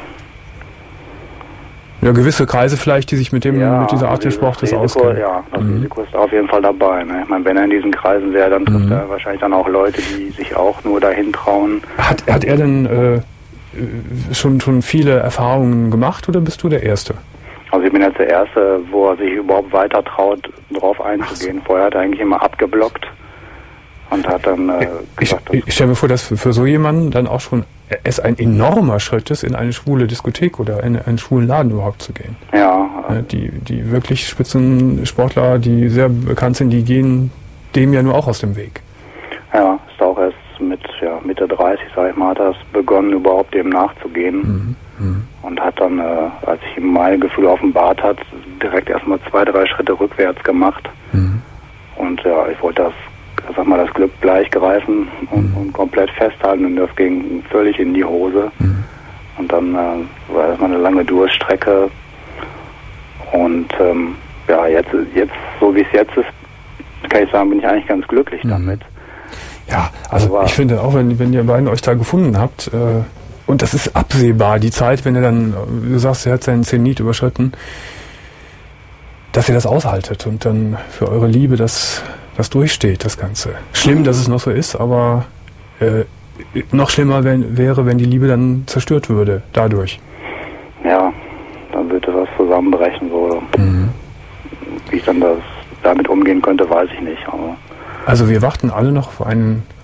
Ja, gewisse Kreise vielleicht, die sich mit dem ja, mit dieser Art des Sportes auskennen. Ja, das mhm. Risiko ist auf jeden Fall dabei. Ne? Ich meine, wenn er in diesen Kreisen wäre, dann trifft mhm. er wahrscheinlich dann auch Leute, die sich auch nur dahin trauen. Hat, hat er denn äh, schon, schon viele Erfahrungen gemacht, oder bist du der Erste? Also ich bin jetzt der Erste, wo er sich überhaupt weiter traut, drauf einzugehen. So. Vorher hat er eigentlich immer abgeblockt und hat dann äh, gesagt... Ich, ich stelle mir vor, dass für, für so jemanden dann auch schon es ein enormer Schritt ist, in eine schwule Diskothek oder in einen schwulen Laden überhaupt zu gehen. Ja. Die, die wirklich Spitzensportler, die sehr bekannt sind, die gehen dem ja nur auch aus dem Weg. Ja, ist auch erst mit ja, Mitte dreißig, sag ich mal, hat er es begonnen, überhaupt dem nachzugehen. Mhm. Mhm. Und hat dann, äh, als ich ihm mein Gefühl offenbart hat, direkt erstmal zwei, drei Schritte rückwärts gemacht. Mhm. Und ja, ich wollte das, sag mal, das Glück gleich greifen und, mhm. und komplett festhalten, und das ging völlig in die Hose. Mhm. Und dann äh, war erstmal eine lange Durststrecke. Und ähm, ja, jetzt, jetzt, so wie es jetzt ist, kann ich sagen, bin ich eigentlich ganz glücklich mhm. damit. Ja, also Aber ich finde auch, wenn, wenn ihr beiden euch da gefunden habt, äh, und das ist absehbar, die Zeit, wenn er dann, du sagst, er hat seinen Zenit überschritten, dass ihr das aushaltet und dann für eure Liebe das, das durchsteht, das Ganze. Schlimm, dass es noch so ist, aber äh, noch schlimmer wenn, wäre, wenn die Liebe dann zerstört würde, dadurch. Ja, dann würde das zusammenbrechen. So. Mhm. Wie ich dann das damit umgehen könnte, weiß ich nicht. Aber also wir warten alle noch auf einen,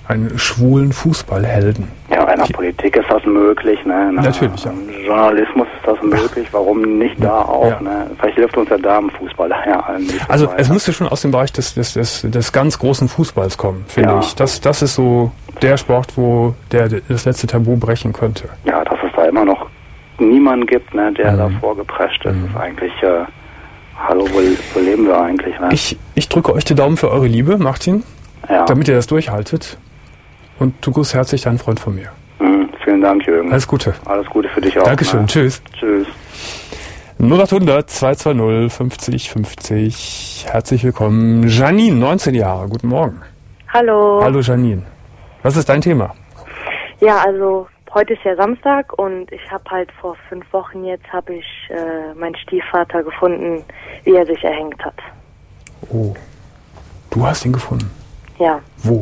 einen schwulen Fußballhelden. Ja, in der Die, Politik ist das möglich, ne? Na, natürlich, ja. Im Journalismus ist das möglich, warum nicht da auch, ja. ne? Vielleicht hilft uns der Damenfußball ja allen nicht. Also weiter. Es müsste schon aus dem Bereich des, des, des, des ganz großen Fußballs kommen, finde ja. ich. Das, das ist so der Sport, wo der das letzte Tabu brechen könnte. Ja, dass es da immer noch niemanden gibt, ne, der mhm. da vorgeprescht ist, mhm. ist eigentlich, äh, hallo, wo, wo leben wir eigentlich? Ne? Ich, ich drücke euch die Daumen für eure Liebe, Martin, ja. damit ihr das durchhaltet. Und du grüßt herzlich deinen Freund von mir. Mhm, vielen Dank, Jürgen. Alles Gute. Alles Gute für dich auch. Dankeschön, ne? Tschüss. Tschüss. null acht hundert zwei zwei null fünfzig fünfzig. Herzlich willkommen. Janine, neunzehn Jahre. Guten Morgen. Hallo. Hallo Janine. Was ist dein Thema? Ja, also heute ist ja Samstag und ich habe halt vor fünf Wochen jetzt habe ich äh, meinen Stiefvater gefunden, wie er sich erhängt hat. Oh, du hast ihn gefunden? Ja. Wo?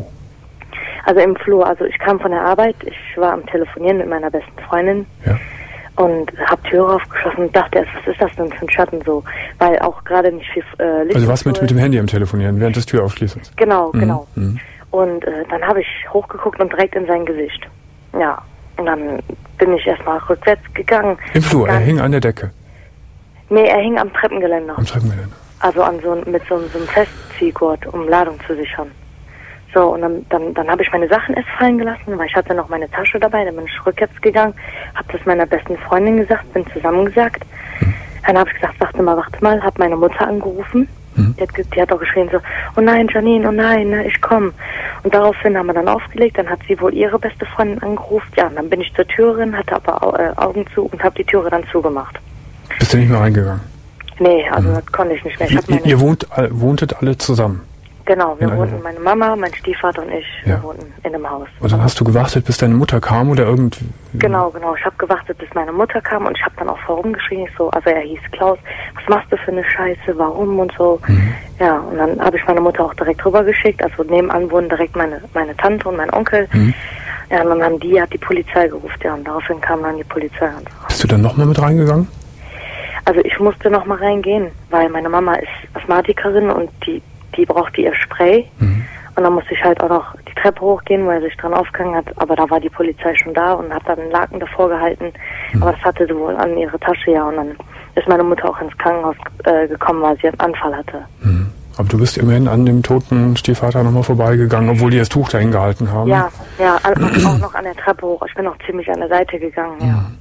Also im Flur. Also ich kam von der Arbeit, ich war am Telefonieren mit meiner besten Freundin. Ja. Und hab Türe aufgeschlossen und dachte erst, was ist das denn für ein Schatten so? Weil auch gerade nicht viel äh, Licht. Also du warst mit, mit dem Handy am Telefonieren, während des Türaufschließens? Genau, mhm. genau. Mhm. Und äh, dann habe ich hochgeguckt und direkt in sein Gesicht. Ja. Und dann bin ich erstmal rückwärts gegangen. Im Flur, er hing an der Decke? Nee, er hing am Treppengeländer. Am Treppengeländer. Also an so, mit so, so einem Festziehgurt, um Ladung zu sichern. So, und dann, dann, dann habe ich meine Sachen erst fallen gelassen, weil ich hatte noch meine Tasche dabei. Dann bin ich rückwärts gegangen, habe das meiner besten Freundin gesagt, bin zusammengesagt. Hm. Dann habe ich gesagt, warte mal, warte mal, habe meine Mutter angerufen. Hm. Die, hat, die hat auch geschrien so, oh nein, Janine, oh nein, ne, ich komme. Und daraufhin haben wir dann aufgelegt, dann hat sie wohl ihre beste Freundin angerufen. Ja, und dann bin ich zur Türerin, hatte aber äh, Augen zu und habe die Türe dann zugemacht. Bist du nicht mehr reingegangen? Nee, also hm. das konnte ich nicht mehr. Ich ihr ihr wohnt, wohntet alle zusammen? Genau, wir wohnten, meine Mama, mein Stiefvater und ich, ja. wir wohnten in einem Haus. Und dann hast du gewartet, bis deine Mutter kam oder irgendwie? Genau, genau. Ich habe gewartet, bis meine Mutter kam und ich habe dann auch herumgeschrien. Ich so, also er hieß Klaus, was machst du für eine Scheiße, warum und so. Mhm. Ja, und dann habe ich meine Mutter auch direkt rübergeschickt. Also nebenan wohnen direkt meine meine Tante und mein Onkel. Mhm. Ja, und dann haben die, hat die Polizei gerufen. Ja, und daraufhin kam dann die Polizei. Und so. Bist du dann nochmal mit reingegangen? Also ich musste nochmal reingehen, weil meine Mama ist Asthmatikerin und die die brauchte ihr Spray. Mhm. Und dann musste ich halt auch noch die Treppe hochgehen, weil er sich dran aufgehangen hat. Aber da war die Polizei schon da und hat dann einen Laken davor gehalten. Mhm. Aber das hatte sie wohl an ihre Tasche, ja. Und dann ist meine Mutter auch ins Krankenhaus äh, gekommen, weil sie einen Anfall hatte. Mhm. Aber du bist immerhin an dem toten Stiefvater nochmal vorbeigegangen, obwohl die das Tuch dahin gehalten haben. Ja, ja, auch noch an der Treppe hoch. Ich bin auch ziemlich an der Seite gegangen, ja. Mhm.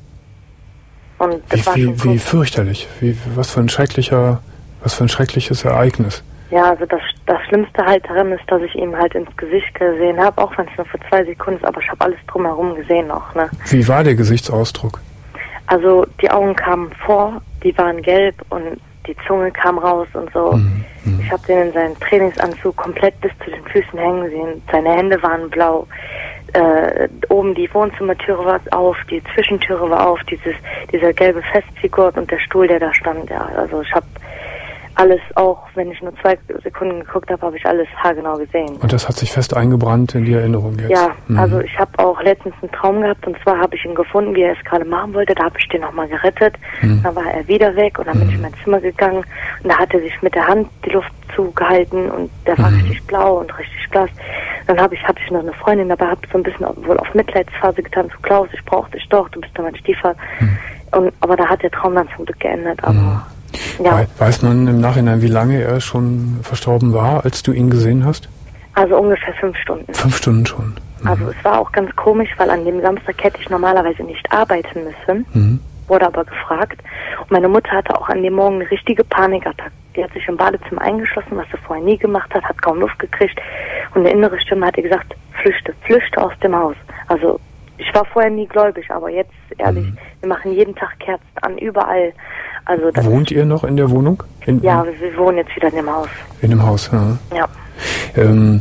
Und das wie, war schon wie, wie fürchterlich. Wie, was für ein schrecklicher, was für ein schreckliches Ereignis. Ja, also das, das Schlimmste halt daran ist, dass ich ihm halt ins Gesicht gesehen habe, auch wenn es nur für zwei Sekunden ist, aber ich habe alles drumherum gesehen noch, ne? Wie war der Gesichtsausdruck? Also die Augen kamen vor, die waren gelb und die Zunge kam raus und so. Mhm. Ich habe den in seinen Trainingsanzug komplett bis zu den Füßen hängen sehen. Seine Hände waren blau. Äh, oben die Wohnzimmertüre war auf, die Zwischentüre war auf, dieses dieser gelbe Festziehgurt und der Stuhl, der da stand. Ja, also ich habe alles, auch wenn ich nur zwei Sekunden geguckt habe, habe ich alles haargenau gesehen. Und das hat sich fest eingebrannt in die Erinnerung jetzt? Ja, mhm. also ich habe auch letztens einen Traum gehabt und zwar habe ich ihn gefunden, wie er es gerade machen wollte. Da habe ich den nochmal gerettet. Mhm. Dann war er wieder weg und dann mhm. bin ich in mein Zimmer gegangen und da hat er sich mit der Hand die Luft zugehalten und der war mhm. richtig blau und richtig blass. Dann habe ich, hab ich noch eine Freundin dabei, habe so ein bisschen wohl auf Mitleidsphase getan. So, Klaus, ich brauche dich doch, du bist doch mein Stiefvater. Mhm. Und, aber da hat der Traum dann zum Glück geändert. Aber mhm. Ja. Weiß man im Nachhinein, wie lange er schon verstorben war, als du ihn gesehen hast? Also ungefähr fünf Stunden. Fünf Stunden schon. Mhm. Also es war auch ganz komisch, weil an dem Samstag hätte ich normalerweise nicht arbeiten müssen, mhm. wurde aber gefragt. Und meine Mutter hatte auch an dem Morgen eine richtige Panikattacke. Die hat sich im Badezimmer eingeschlossen, was sie vorher nie gemacht hat, hat kaum Luft gekriegt. Und eine innere Stimme hat ihr gesagt, flüchte, flüchte aus dem Haus. Also ich war vorher nie gläubig, aber jetzt, ehrlich, mhm. wir machen jeden Tag Kerzen an, überall. Also das Wohnt ihr noch in der Wohnung? In, ja, wir, wir wohnen jetzt wieder in dem Haus. In dem Haus, ja. Ja. Ähm,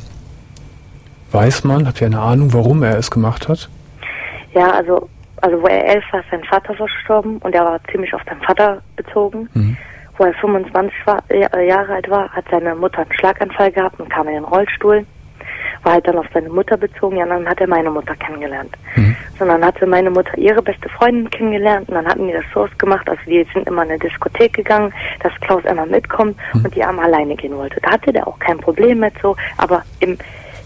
weiß man, habt ihr eine Ahnung, warum er es gemacht hat? Ja, also, also wo er elf war, ist sein Vater verstorben und er war ziemlich auf seinen Vater bezogen. Mhm. Wo er fünfundzwanzig war, äh, Jahre alt war, hat seine Mutter einen Schlaganfall gehabt und kam in den Rollstuhl. War halt dann auf seine Mutter bezogen, ja, und dann hat er meine Mutter kennengelernt. Mhm. Sondern hatte meine Mutter ihre beste Freundin kennengelernt und dann hatten die das so gemacht, also die sind immer in eine Diskothek gegangen, dass Klaus einmal mitkommt mhm. und die einmal alleine gehen wollte. Da hatte der auch kein Problem mit so, aber im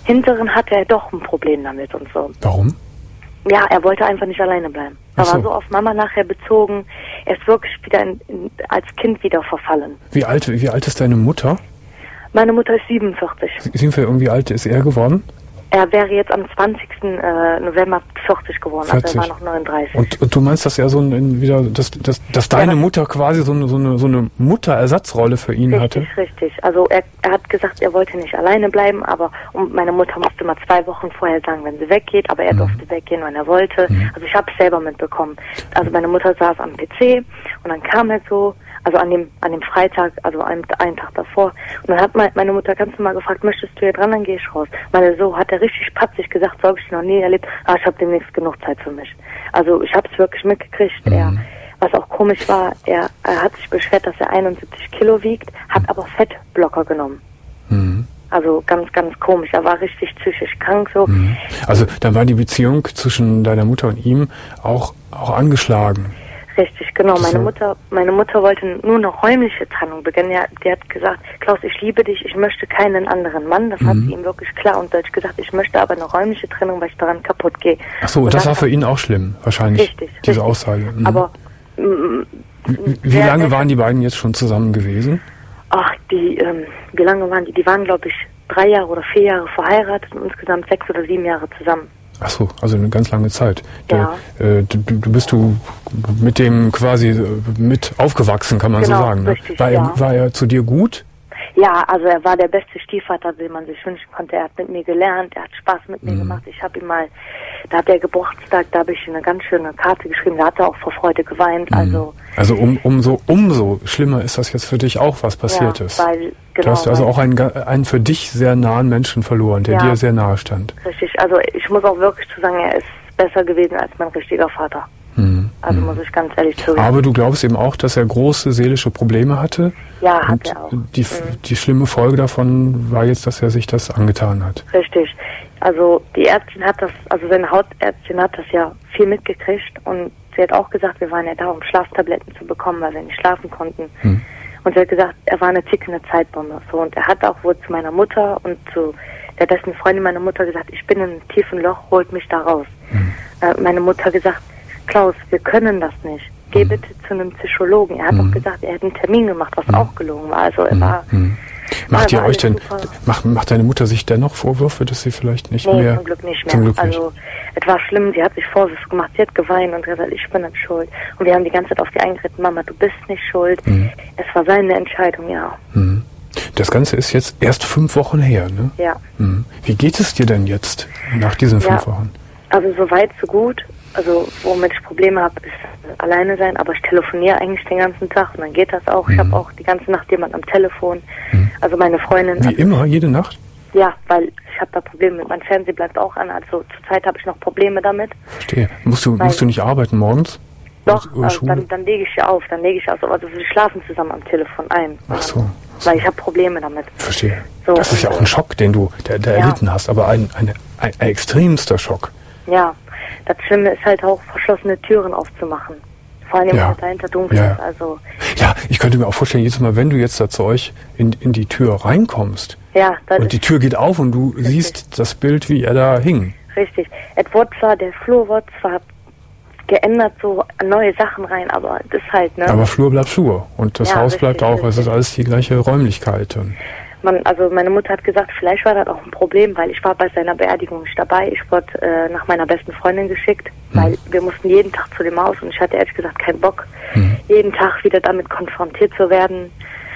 hinteren hatte er doch ein Problem damit und so. Warum? Ja, er wollte einfach nicht alleine bleiben. Er Ach so. war so auf Mama nachher bezogen. Er ist wirklich wieder in, in, als Kind wieder verfallen. Wie alt, wie alt ist deine Mutter? Meine Mutter ist siebenundvierzig. Sind wir irgendwie alt ist er geworden? Er wäre jetzt am zwanzigsten November vierzig geworden, vierzig. Also er war noch neununddreißig. Und, und du meinst, dass er so ein, wieder, dass, dass, dass deine Ja, Mutter quasi so eine, so eine, so eine Mutterersatzrolle für ihn hatte? Richtig, richtig. Also er, er hat gesagt, er wollte nicht alleine bleiben, aber und meine Mutter musste mal zwei Wochen vorher sagen, wenn sie weggeht, aber er Mhm. durfte weggehen, wann er wollte. Mhm. Also ich habe es selber mitbekommen. Also meine Mutter saß am P C und dann kam er so, also an dem an dem Freitag, also einen, einen Tag davor. Und dann hat meine, meine Mutter ganz normal gefragt, möchtest du hier dran, dann gehe ich raus. Meine so hat er richtig patzig gesagt, so habe ich noch nie erlebt, ah, ich habe demnächst genug Zeit für mich. Also ich habe es wirklich mitgekriegt. Mhm. Er, was auch komisch war, er, er hat sich beschwert, dass er einundsiebzig Kilo wiegt, hat aber Fettblocker genommen. Mhm. Also ganz, ganz komisch. Er war richtig psychisch krank so. Mhm. Also dann war die Beziehung zwischen deiner Mutter und ihm auch, auch angeschlagen. Richtig, genau. Das Meine war- Mutter, meine Mutter wollte nur eine räumliche Trennung beginnen. Ja, die hat gesagt, Klaus, ich liebe dich, ich möchte keinen anderen Mann. Das hat Mhm. sie ihm wirklich klar und deutsch gesagt. Ich möchte aber eine räumliche Trennung, weil ich daran kaputt gehe. Ach so, Und das dann war für hat- ihn auch schlimm, wahrscheinlich, Richtig, diese richtig. Aussage. Mhm. Aber mm, wie, wie sehr- lange waren die beiden jetzt schon zusammen gewesen? Ach, die, ähm, wie lange waren die? Die waren, glaube ich, drei Jahre oder vier Jahre verheiratet und insgesamt sechs oder sieben Jahre zusammen. Ach so, also eine ganz lange Zeit. Ja. Der, äh, du, du bist du mit dem quasi äh, mit aufgewachsen, kann man Genau, so sagen. Ne? richtig, War, ja. er, war er zu dir gut? Ja, also er war der beste Stiefvater, den man sich wünschen konnte. Er hat mit mir gelernt, er hat Spaß mit mir Mhm. gemacht. Ich habe ihm mal, da hat er Geburtstag, da habe ich ihm eine ganz schöne Karte geschrieben, da hat er auch vor Freude geweint. Also Also um, umso, umso schlimmer ist das jetzt für dich auch, was passiert ja, ist. weil, genau, du hast also weil, auch einen, ga- einen für dich sehr nahen Menschen verloren, der Ja. dir sehr nahe stand. richtig, also ich muss auch wirklich zu sagen, er ist besser gewesen als mein richtiger Vater. Mhm. Also muss ich ganz ehrlich zugeben. Aber du glaubst eben auch, dass er große seelische Probleme hatte. Ja, hat Und er auch. die, Mhm. die schlimme Folge davon war jetzt, dass er sich das angetan hat. Richtig. Also die Ärztin hat das, also seine Hautärztin hat das ja viel mitgekriegt und sie hat auch gesagt, wir waren ja da, um Schlaftabletten zu bekommen, weil wir nicht schlafen konnten. Hm. Und sie hat gesagt, er war eine tickende Zeitbombe. So, und er hat auch wohl zu meiner Mutter und zu der besten Freundin meiner Mutter gesagt, ich bin in einem tiefen Loch, holt mich da raus. Hm. Äh, meine Mutter hat gesagt, Klaus, wir können das nicht. Geh Hm. bitte zu einem Psychologen. Er hat Hm. auch gesagt, er hat einen Termin gemacht, was Hm. auch gelogen war. Also er Hm. war... Hm. Macht Ja, ihr war euch denn, alles super. macht, macht deine Mutter sich dennoch Vorwürfe, dass sie vielleicht nicht Nee, mehr... zum Glück nicht mehr. Zum Glück nicht. Also, es war schlimm, sie hat sich Vorwürfe gemacht, sie hat geweint und gesagt, ich bin nicht schuld. Und wir haben die ganze Zeit auf sie eingeritten, Mama, du bist nicht schuld. Mhm. Es war seine Entscheidung, ja. Hm. Das Ganze ist jetzt erst fünf Wochen her, ne? Ja. Hm. Wie geht es dir denn jetzt nach diesen fünf Ja. Wochen? Also, so weit, so gut. Also, womit ich Probleme habe, ist alleine sein, aber ich telefoniere eigentlich den ganzen Tag und dann geht das auch. Ich Mhm. habe auch die ganze Nacht jemand am Telefon. Mhm. Also, meine Freundin. Wie immer, jede Nacht? Ja, weil ich habe da Probleme mit. Mein Fernsehen bleibt auch an. Also, zurzeit habe ich noch Probleme damit. Verstehe. Musst du, Weil- musst du nicht arbeiten morgens? Doch, Oder also Schule? dann, dann lege ich ja auf, dann lege ich also, also wir schlafen zusammen am Telefon ein. Ach so. Weil ich habe Probleme damit. Verstehe. So, Das ist ja auch ein Schock, den du der, der Ja. erlitten hast, aber ein, eine, ein, ein extremster Schock. Ja, das Schlimme ist halt auch, verschlossene Türen aufzumachen. Vor allem, Ja. wenn es dahinter dunkel Ja. ist. Also, Ja, ich könnte mir auch vorstellen, jedes Mal, wenn du jetzt da zu euch in, in die Tür reinkommst ja, das und die ist Tür geht auf und du siehst das Bild, wie er da hing. richtig. Es wurde zwar, der Flur wurde zwar geändert, so neue Sachen rein, aber das ist halt, ne? Aber Flur bleibt Flur und das Ja, Haus richtig, bleibt auch. Es ist richtig. alles die gleiche Räumlichkeit. Und Man, also meine Mutter hat gesagt, vielleicht war das auch ein Problem, weil ich war bei seiner Beerdigung nicht dabei. Ich wurde äh, nach meiner besten Freundin geschickt, Hm. weil wir mussten jeden Tag zu dem Haus und ich hatte ehrlich gesagt keinen Bock, Hm. jeden Tag wieder damit konfrontiert zu werden.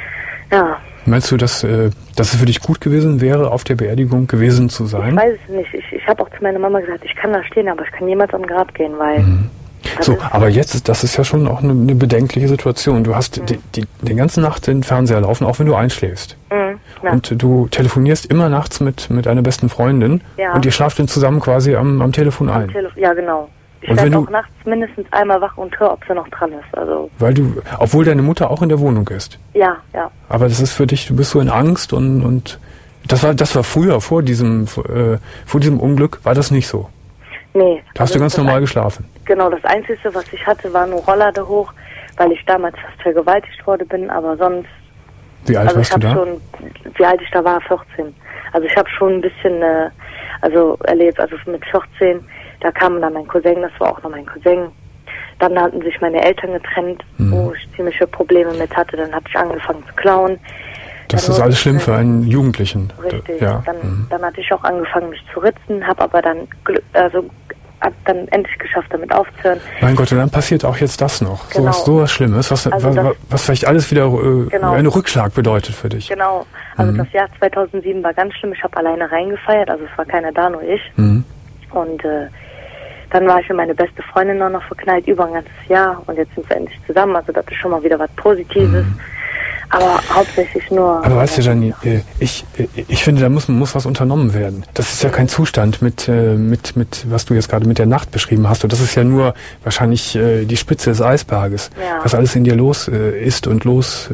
Ja, Meinst du, dass, äh, dass es für dich gut gewesen wäre, auf der Beerdigung gewesen zu ich sein? weiß es nicht. Ich, ich habe auch zu meiner Mama gesagt, ich kann da stehen, aber ich kann niemals am Grab gehen, weil... Mhm. das So, ist- aber jetzt, ist, das ist ja schon auch eine, eine bedenkliche Situation. Du hast Mhm. die, die, die ganze Nacht den Fernseher laufen, auch wenn du einschläfst. Mhm, ja. Und du telefonierst immer nachts mit, mit einer besten Freundin Ja. und ihr schlaft dann zusammen quasi am, am Telefon ein. Telef- Ja, genau. Ich Und wenn werde du- auch nachts mindestens einmal wach und höre, ob sie noch dran ist. Also, Weil du, obwohl deine Mutter auch in der Wohnung ist. ja, ja. Aber das ist für dich, du bist so in Angst und, und das war, das war früher, vor diesem, äh, vor diesem Unglück, war das nicht so. Nee. Da hast also du ganz das normal ein- geschlafen. Genau, das Einzige, was ich hatte, war nur Rolllade hoch, weil ich damals fast vergewaltigt worden bin, aber sonst, Wie alt also ich warst du habe da? schon, wie alt ich da war, vierzehn. Also ich habe schon ein bisschen äh, also erlebt, also mit vierzehn, da kam dann mein Cousin, das war auch noch mein Cousin. Dann hatten sich meine Eltern getrennt, mhm. wo ich ziemliche Probleme mit hatte. Dann habe ich angefangen zu klauen. Das dann ist alles schlimm für einen Jugendlichen. Richtig. Ja. Dann, mhm. dann hatte ich auch angefangen, mich zu ritzen, habe aber dann also hab dann endlich geschafft, damit aufzuhören. Mein Gott, und dann passiert auch jetzt das noch. Genau. Sowas, sowas Schlimmes, was, also was, was vielleicht alles wieder äh, genau. einen Rückschlag bedeutet für dich. Genau. Also mhm. das Jahr zweitausendsieben war ganz schlimm. Ich habe alleine reingefeiert, also es war keiner da, nur ich. Mhm. Und äh, dann war ich in meine beste Freundin auch noch verknallt, über ein ganzes Jahr. Und jetzt sind wir endlich zusammen. Also das ist schon mal wieder was Positives. Mhm. Aber hauptsächlich nur... Aber weißt du, Janine, ich, ich finde, da muss, muss was unternommen werden. Das ist ja kein Zustand mit, mit, mit, was du jetzt gerade mit der Nacht beschrieben hast. Und das ist ja nur wahrscheinlich die Spitze des Eisberges, ja. was alles in dir los ist und los,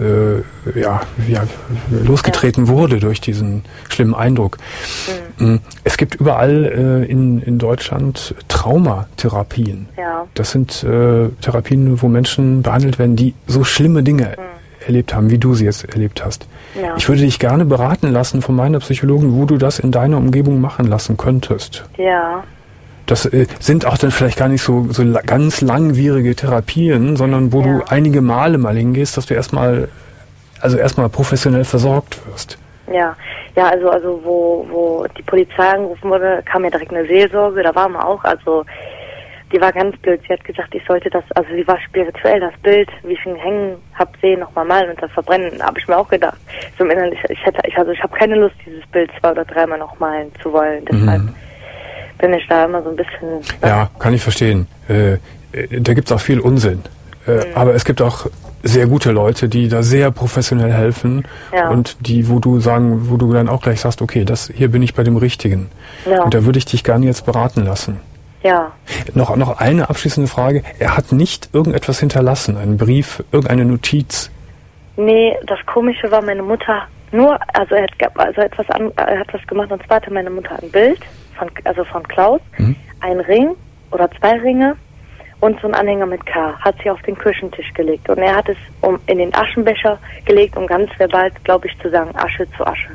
ja, ja, losgetreten ja. wurde durch diesen schlimmen Eindruck. Mhm. Es gibt überall in, in Deutschland Traumatherapien. Ja. Das sind Therapien, wo Menschen behandelt werden, die so schlimme Dinge mhm. erlebt haben, wie du sie jetzt erlebt hast. Ja. Ich würde dich gerne beraten lassen von meiner Psychologin, wo du das in deiner Umgebung machen lassen könntest. Ja. Das äh, sind auch dann vielleicht gar nicht so, so la- ganz langwierige Therapien, sondern wo ja. du einige Male mal hingehst, dass du erstmal, also erstmal professionell versorgt wirst. Ja, ja, also also wo wo die Polizei angerufen wurde, kam ja direkt eine Seelsorge, da waren wir auch, also die war ganz blöd. Sie hat gesagt, ich sollte das, also sie war spirituell, das Bild, wie ich ihn hängen hab sehen, nochmal malen und das verbrennen. Habe ich mir auch gedacht. So innerlich, ich hätte, ich, also ich habe keine Lust, dieses Bild zwei oder dreimal noch malen zu wollen. Deshalb mhm. bin ich da immer so ein bisschen... Ja, kann ich verstehen. Äh, da gibt's auch viel Unsinn. Äh, mhm. Aber es gibt auch sehr gute Leute, die da sehr professionell helfen ja. und die, wo du sagen, wo du dann auch gleich sagst, okay, das hier bin ich bei dem Richtigen. Ja. Und da würde ich dich gerne jetzt beraten lassen. Ja. Noch, noch eine abschließende Frage. Er hat nicht irgendetwas hinterlassen, einen Brief, irgendeine Notiz? Nee, das Komische war, meine Mutter nur, also er hat, also etwas an, er hat was gemacht, und zwar hatte meine Mutter ein Bild, von, also von Klaus, mhm. ein Ring oder zwei Ringe und so ein Anhänger mit K, hat sie auf den Küchentisch gelegt. Und er hat es um in den Aschenbecher gelegt, um ganz verbal, glaube ich, zu sagen, Asche zu Asche.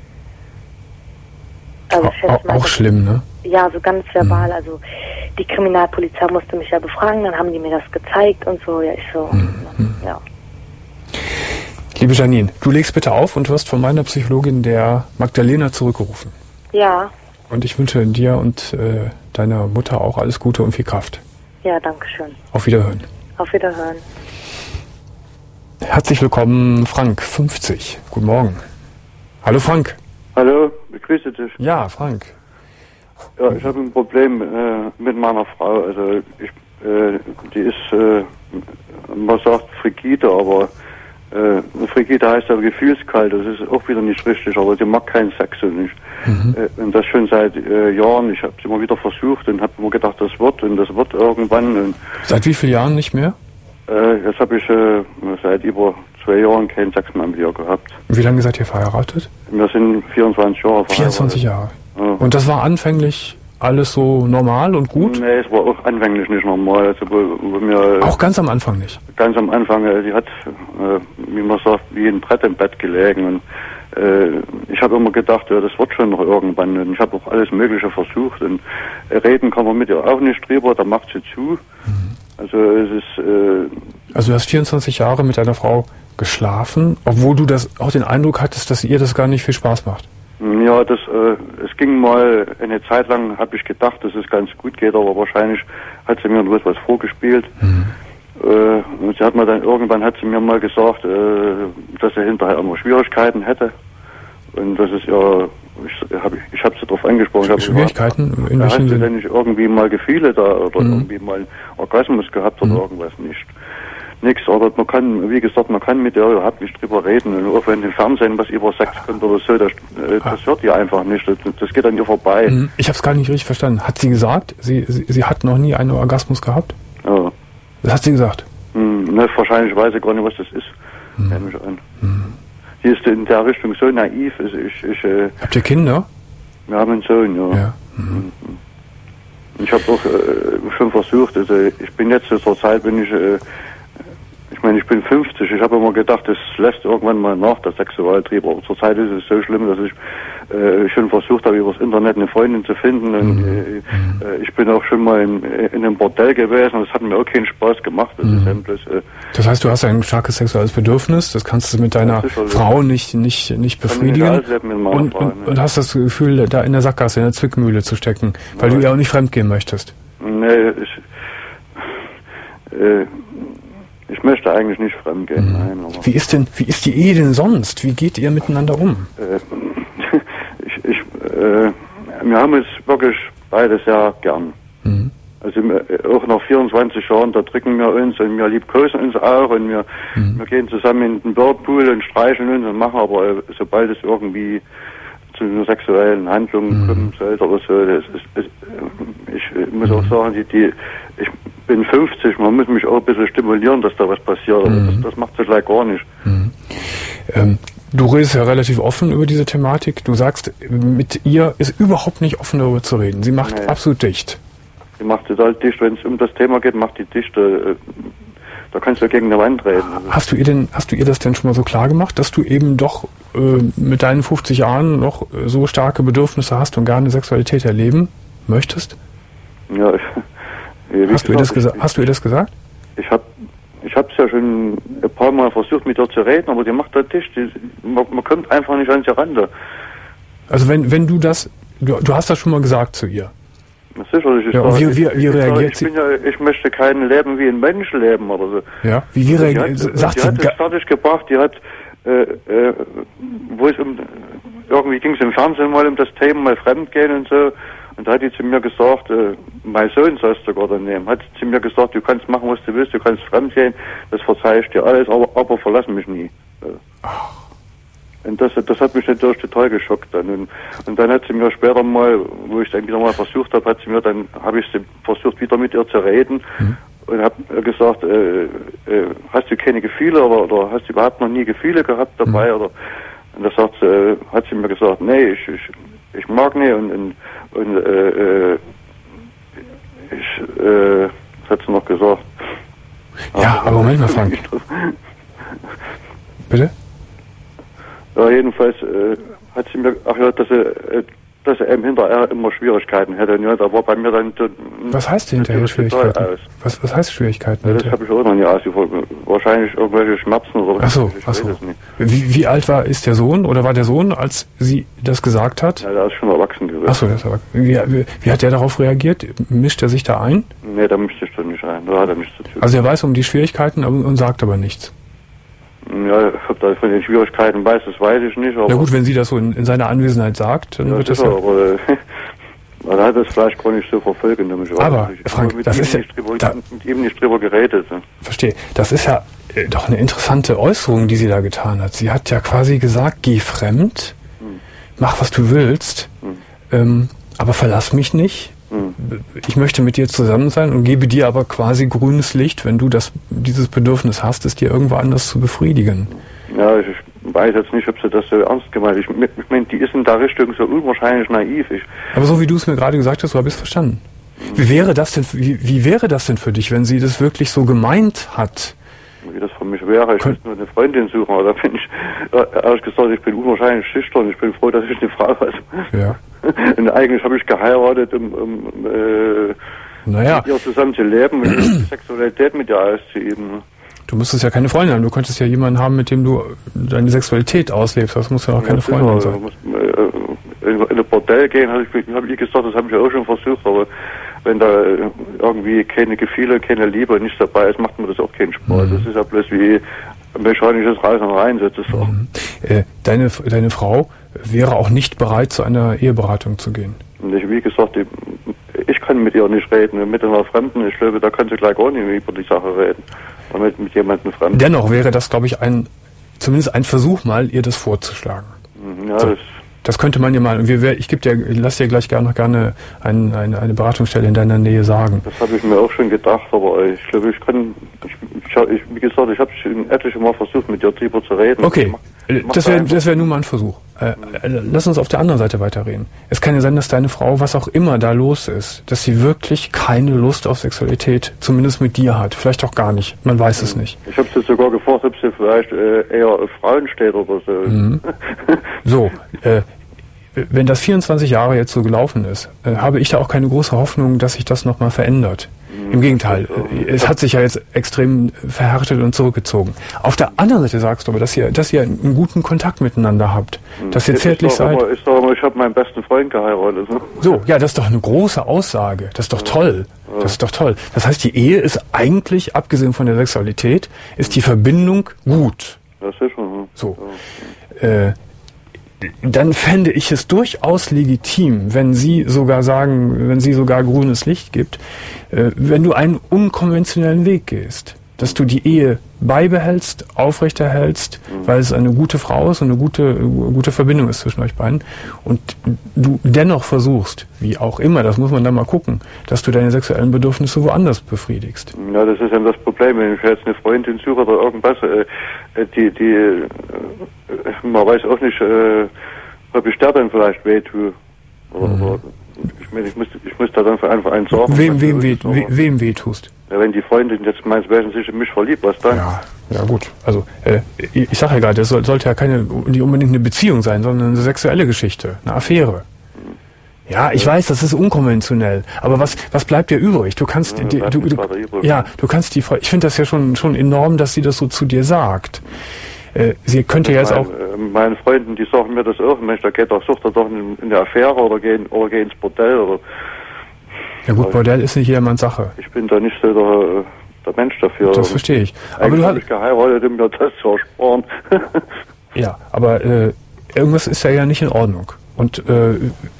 Also auch auch mal, schlimm, ne? Ja, so ganz verbal. Mhm. Also die Kriminalpolizei musste mich ja befragen, dann haben die mir das gezeigt und so. Ja, ich so, mhm. ja. Liebe Janine, du legst bitte auf und wirst von meiner Psychologin, der Magdalena, zurückgerufen. Ja. Und ich wünsche dir und äh, deiner Mutter auch alles Gute und viel Kraft. Ja, danke schön. Auf Wiederhören. Auf Wiederhören. Herzlich willkommen, Frank, fünfzig. Guten Morgen. Hallo Frank. Hallo, begrüße dich. Ja, Frank. Ja, ich habe ein Problem äh, mit meiner Frau. Also ich, äh, die ist, äh, man sagt frigide, aber äh, frigide heißt aber gefühlskalt. Das ist auch wieder nicht richtig, aber sie mag keinen Sex und nicht. Mhm. Äh, und das schon seit äh, Jahren. Ich habe es immer wieder versucht und habe immer gedacht, das wird und das wird irgendwann. Und, seit wie vielen Jahren nicht mehr? Äh, jetzt habe ich äh, seit über zwei Jahren keinen Sex mehr mit ihr gehabt. Wie lange seid ihr verheiratet? Wir sind vierundzwanzig Jahre verheiratet. vierundzwanzig Jahre. Ja. Und das war anfänglich alles so normal und gut? Nee, es war auch anfänglich nicht normal. Also, wo, wo mir, auch ganz am Anfang nicht? Ganz am Anfang. Die hat, äh, wie man sagt, wie ein Brett im Bett gelegen. Und äh, ich habe immer gedacht, ja, das wird schon noch irgendwann. Und ich habe auch alles Mögliche versucht. Und äh, reden kann man mit ihr auch nicht drüber, da macht sie zu. Mhm. Also es ist... Äh, also du hast vierundzwanzig Jahre mit deiner Frau geschlafen, obwohl du das auch den Eindruck hattest, dass ihr das gar nicht viel Spaß macht. Ja, das äh, es ging mal eine Zeit lang, habe ich gedacht, dass es ganz gut geht, aber wahrscheinlich hat sie mir bloß was vorgespielt. Mhm. Äh, und sie hat mir dann irgendwann hat sie mir mal gesagt, äh, dass sie hinterher immer Schwierigkeiten hätte. Und das ist ja, ich habe ich hab sie darauf angesprochen. Ich Schwierigkeiten? Gesagt, in welchem Sinn? Hast du denn nicht irgendwie mal Gefühle da oder mhm. irgendwie mal einen Orgasmus gehabt oder mhm. irgendwas nicht? Nix, aber man kann, wie gesagt, man kann mit ihr überhaupt nicht drüber reden. Und auch wenn im Fernsehen was über Sex kommt oder so, das, das hört ihr einfach nicht. Das, das geht an ihr vorbei. Ich habe es gar nicht richtig verstanden. Hat sie gesagt, sie, sie, sie hat noch nie einen Orgasmus gehabt? Ja. Das hat sie gesagt? Hm, ne, wahrscheinlich weiß ich gar nicht, was das ist. Hm. Nehme ich an. Hm. Die ist in der Richtung so naiv. Also ich, ich, äh, Habt ihr Kinder? Wir haben einen Sohn, ja. ja. Mhm. Ich habe auch äh, schon versucht, also ich bin jetzt zur Zeit, bin ich, äh, ich meine, ich bin fünfzig. Ich habe immer gedacht, das lässt irgendwann mal nach, der Sexualtrieb. Aber zurzeit ist es so schlimm, dass ich äh, schon versucht habe, über das Internet eine Freundin zu finden. Und, mhm. äh, ich bin auch schon mal in, in einem Bordell gewesen und das hat mir auch keinen Spaß gemacht. Das, mhm. ist eben bloß, äh, das heißt, du hast ein starkes sexuelles Bedürfnis, das kannst du mit deiner Frau nicht, nicht, nicht befriedigen und, Frau, und, ne? und hast das Gefühl, da in der Sackgasse, in der Zwickmühle zu stecken, weil ja. du ja auch nicht fremdgehen möchtest. Nee, ich, äh, ich möchte eigentlich nicht fremdgehen. Mhm. Nein, aber wie ist denn, wie ist die Ehe denn sonst? Wie geht ihr miteinander um? Äh, ich, ich, äh, wir haben es wirklich beides sehr gern. Mhm. Also auch nach vierundzwanzig Jahren, da drücken wir uns und wir liebkosen uns auch und wir, mhm. wir gehen zusammen in den Whirlpool und streichen uns und machen, aber sobald es irgendwie zu einer sexuellen Handlung mhm. kommen sollte oder so, das ist, ist, ich muss auch sagen, die, die, ich bin fünfzig, man muss mich auch ein bisschen stimulieren, dass da was passiert, aber mhm. das, das macht sich gleich gar nicht. Mhm. Ähm, du redest ja relativ offen über diese Thematik, du sagst, mit ihr ist überhaupt nicht offen darüber zu reden, sie macht nee. absolut dicht. Sie macht total dicht, wenn es um das Thema geht, macht die dicht, äh, da kannst du gegen eine Wand reden. Also hast du ihr denn, hast du ihr das denn schon mal so klar gemacht, dass du eben doch äh, mit deinen fünfzig Jahren noch äh, so starke Bedürfnisse hast und gar eine Sexualität erleben möchtest? Ja, ich, wie hast, gesagt, du ihr das gesa- ich, hast du ihr das gesagt? Ich habe ich habe es ja schon ein paar Mal versucht, mit ihr zu reden, aber die macht da dicht, die, man, man kommt einfach nicht an sie ran. Also wenn, wenn du das, du, du hast das schon mal gesagt zu ihr? Sicherlich. Ich, ja, und wie, wie, wie ich, reagiert ich, sie? Bin ja, ich möchte kein Leben wie ein Mensch leben oder so. Ja, wie, wie reagiert sie? Sagt die hat es fertig gebracht, die hat, äh, äh, wo es um, irgendwie ging es im Fernsehen mal um das Thema, mal Fremdgehen und so, und da hat die zu mir gesagt, äh, mein Sohn sollst du sogar daneben, hat zu mir gesagt, du kannst machen, was du willst, du kannst fremdgehen, das verzeih ich dir alles, aber, aber verlass mich nie. Ach. Und das, das hat mich natürlich total geschockt dann. Und, und dann hat sie mir später mal, wo ich dann wieder mal versucht habe, hat sie mir dann, habe ich sie versucht, wieder mit ihr zu reden mhm. und habe gesagt, äh, äh, hast du keine Gefühle oder, oder hast du überhaupt noch nie Gefühle gehabt dabei? Mhm. Oder, und da sagt sie, äh, hat sie mir gesagt, nee, ich, ich, ich mag nicht und, und, und äh, ich, äh, was hat sie noch gesagt? Ja, aber Moment mal, Frank. Bitte? Ja, jedenfalls äh, hat sie mir, ach ja, dass er, äh, dass er eben hinterher immer Schwierigkeiten hätte. Und ja, da war bei mir dann... dann was heißt hinterher Schwierigkeiten? Was, was heißt Schwierigkeiten? Ja, das habe ich auch noch nie ausgefunden. Wahrscheinlich irgendwelche Schmerzen oder was. Ach so, ach so. Wie, wie alt war, ist der Sohn oder war der Sohn, als sie das gesagt hat? Ja, der ist schon erwachsen gewesen. Ach so, der ist erwachsen. Wie, wie, wie hat der darauf reagiert? Mischt er sich da ein? Nee, da mischt sich doch nicht ein. Da hat er nichts zu tun. Also er weiß um die Schwierigkeiten und, und sagt aber nichts? Ja, ob er von den Schwierigkeiten weiß, das weiß ich nicht. Aber ja gut, wenn sie das so in, in seiner Anwesenheit sagt, dann ja, wird das ja... ja... Aber, man hat das vielleicht gar nicht so verfolgt. Aber, ich Frank, mit das ihm ist ja... Drüber, da, mit ihm nicht drüber geredet. Ne? Verstehe. Das ist ja äh, doch eine interessante Äußerung, die sie da getan hat. Sie hat ja quasi gesagt, geh fremd, hm. mach was du willst, hm. ähm, aber verlass mich nicht. Hm. Ich möchte mit dir zusammen sein und gebe dir aber quasi grünes Licht, wenn du das dieses Bedürfnis hast, es dir irgendwo anders zu befriedigen. Ja, ich weiß jetzt nicht, ob sie das so ernst gemeint hat. Ich, ich meine, die ist in der Richtung so unwahrscheinlich naiv. Ich, aber so wie du es mir gerade gesagt hast, so habe ich es verstanden. Hm. Wie wäre das denn, wie, wie wäre das denn für dich, wenn sie das wirklich so gemeint hat? Wie das für mich wäre, ich müsste nur eine Freundin suchen, aber da bin ich, ehrlich gesagt, ich bin unwahrscheinlich schüchtern, ich bin froh, dass ich eine Frau habe. Ja. Und eigentlich habe ich geheiratet, um, um äh, naja. mit ihr zusammen zu leben und die Sexualität mit ihr auszuüben. Du müsstest ja keine Freundin haben, du könntest ja jemanden haben, mit dem du deine Sexualität auslebst, das muss ja auch keine ja, Freundin immer, sein. Muss, äh, in ein Bordell gehen, habe ich, hab ich gesagt, das habe ich ja auch schon versucht, aber wenn da irgendwie keine Gefühle, keine Liebe nicht dabei ist, macht mir das auch keinen Spaß. Mhm. Das ist ja bloß wie mechanisches Reisen und Rein sozusagen. Mhm. Äh, deine, deine Frau wäre auch nicht bereit, zu einer Eheberatung zu gehen? Ich, wie gesagt, ich, ich kann mit ihr nicht reden. Mit einer Fremden, ich glaube, da kann sie gleich gar nicht mehr über die Sache reden. Mit, mit jemandem Fremden. Dennoch wäre das, glaube ich, ein zumindest ein Versuch mal, ihr das vorzuschlagen. Ja, so. das Das könnte man ja mal, und wir, ich gebe dir, lass dir gleich gerne, gerne ein, eine, eine Beratungsstelle in deiner Nähe sagen. Das habe ich mir auch schon gedacht, aber ich glaube, ich kann, ich, ich, ich, wie gesagt, ich habe schon etliche Mal versucht, mit dir drüber zu reden. Okay, das wäre das wär nun mal ein Versuch. Äh, lass uns auf der anderen Seite weiterreden. Es kann ja sein, dass deine Frau, was auch immer da los ist, dass sie wirklich keine Lust auf Sexualität, zumindest mit dir hat. Vielleicht auch gar nicht. Man weiß es nicht. Ich habe sie sogar gefragt, ob sie vielleicht äh, eher auf Frauen steht oder so. Mhm. So, äh, wenn das vierundzwanzig Jahre jetzt so gelaufen ist, äh, habe ich da auch keine große Hoffnung, dass sich das nochmal verändert. Im Gegenteil, es hat sich ja jetzt extrem verhärtet und zurückgezogen. Auf der anderen Seite sagst du aber, dass ihr, dass ihr einen guten Kontakt miteinander habt, dass ihr zärtlich seid. Ich sag mal, ich habe meinen besten Freund geheiratet. Ne? So, ja, das ist doch eine große Aussage. Das ist doch toll. Das ist doch toll. Das heißt, die Ehe ist eigentlich, abgesehen von der Sexualität, ist die Verbindung gut. Das ist schon. Ne? So. Äh, dann fände ich es durchaus legitim, wenn Sie sogar sagen, wenn sie sogar grünes Licht gibt, äh, wenn du einen unkonventionellen Weg gehst, dass du die Ehe beibehältst, aufrechterhältst, mhm. weil es eine gute Frau ist und eine gute, gute Verbindung ist zwischen euch beiden und du dennoch versuchst, wie auch immer, das muss man dann mal gucken, dass du deine sexuellen Bedürfnisse woanders befriedigst. Ja, das ist ja das Problem, wenn ich jetzt eine Freundin suche oder irgendwas, äh, die, die, äh, man weiß auch nicht, äh, ob ich der dann vielleicht weh tue. Oder, mhm. oder ich, meine, ich, muss, ich muss da dann für einfach einen sorgen. Wem, wem, weh, we, wem weh tust? Ja, wenn die Freundin jetzt meint, wären sich in mich verliebt, was dann? Ja, ja gut. Also äh, ich, ich sage ja gerade, das soll, sollte ja keine nicht unbedingt eine Beziehung sein, sondern eine sexuelle Geschichte, eine Affäre. Ja, ich ja. weiß, das ist unkonventionell. Aber was was bleibt dir übrig? Du kannst ja, die, du, du, ja, du kannst die. Ich finde das ja schon schon enorm, dass sie das so zu dir sagt. Äh, sie könnte ja jetzt mein, auch. Äh, meine Freunden, die sagen mir das auch. Mensch, da geht doch, sucht er doch in, in der Affäre oder geh, oder geh ins Bordell oder. Ja gut, Bordell ist nicht jedermanns Sache. Ich bin da nicht so der, der Mensch dafür. Das verstehe ich. Aber du hast geheiratet, um mir das zu ersparen. Ja, aber äh, irgendwas ist ja ja nicht in Ordnung. Und äh,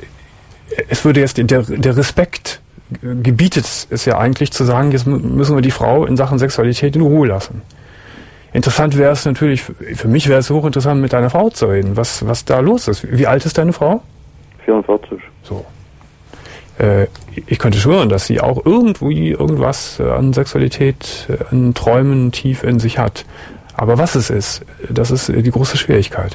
es würde jetzt, der, der Respekt gebietet es ja eigentlich zu sagen, jetzt müssen wir die Frau in Sachen Sexualität in Ruhe lassen. Interessant wäre es natürlich, für mich wäre es hochinteressant, mit deiner Frau zu reden, was, was da los ist. Wie alt ist deine Frau? vierundvierzig. So. Ich könnte schwören, dass sie auch irgendwie irgendwas an Sexualität, an Träumen tief in sich hat. Aber was es ist, das ist die große Schwierigkeit.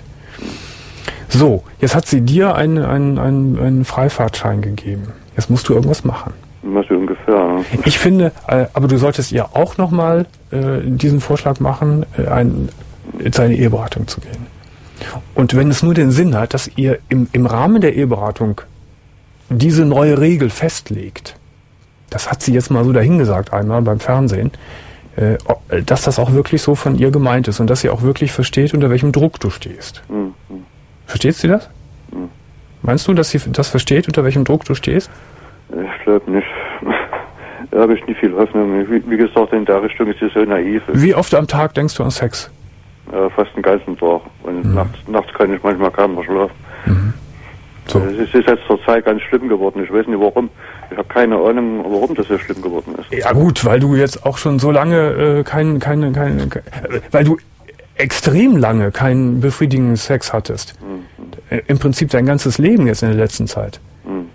So, jetzt hat sie dir einen, einen, einen, einen Freifahrtschein gegeben. Jetzt musst du irgendwas machen. Was ungefähr. Ja. Ich finde, aber du solltest ihr auch nochmal äh, diesen Vorschlag machen, äh, ein, zu einer Eheberatung zu gehen. Und wenn es nur den Sinn hat, dass ihr im, im Rahmen der Eheberatung diese neue Regel festlegt, das hat sie jetzt mal so dahingesagt einmal beim Fernsehen, äh, dass das auch wirklich so von ihr gemeint ist und dass sie auch wirklich versteht, unter welchem Druck du stehst. Mhm. Versteht sie das? Mhm. Meinst du, dass sie das versteht, unter welchem Druck du stehst? Ich glaube nicht. Da habe ich nicht viel Hoffnung. Wie, wie gesagt, in der Richtung ist sie so naiv. Wie oft am Tag denkst du an Sex? Ja, fast den ganzen Tag. Und mhm. nachts, nachts kann ich manchmal kaum mehr schlafen. Mhm. So. Es ist jetzt zur Zeit ganz schlimm geworden. Ich weiß nicht warum. Ich habe keine Ahnung, warum das so schlimm geworden ist. Ja gut, weil du jetzt auch schon so lange äh, kein, keine, keine, keine, weil du extrem lange keinen befriedigenden Sex hattest. Mhm. Im Prinzip dein ganzes Leben jetzt in der letzten Zeit. Mhm.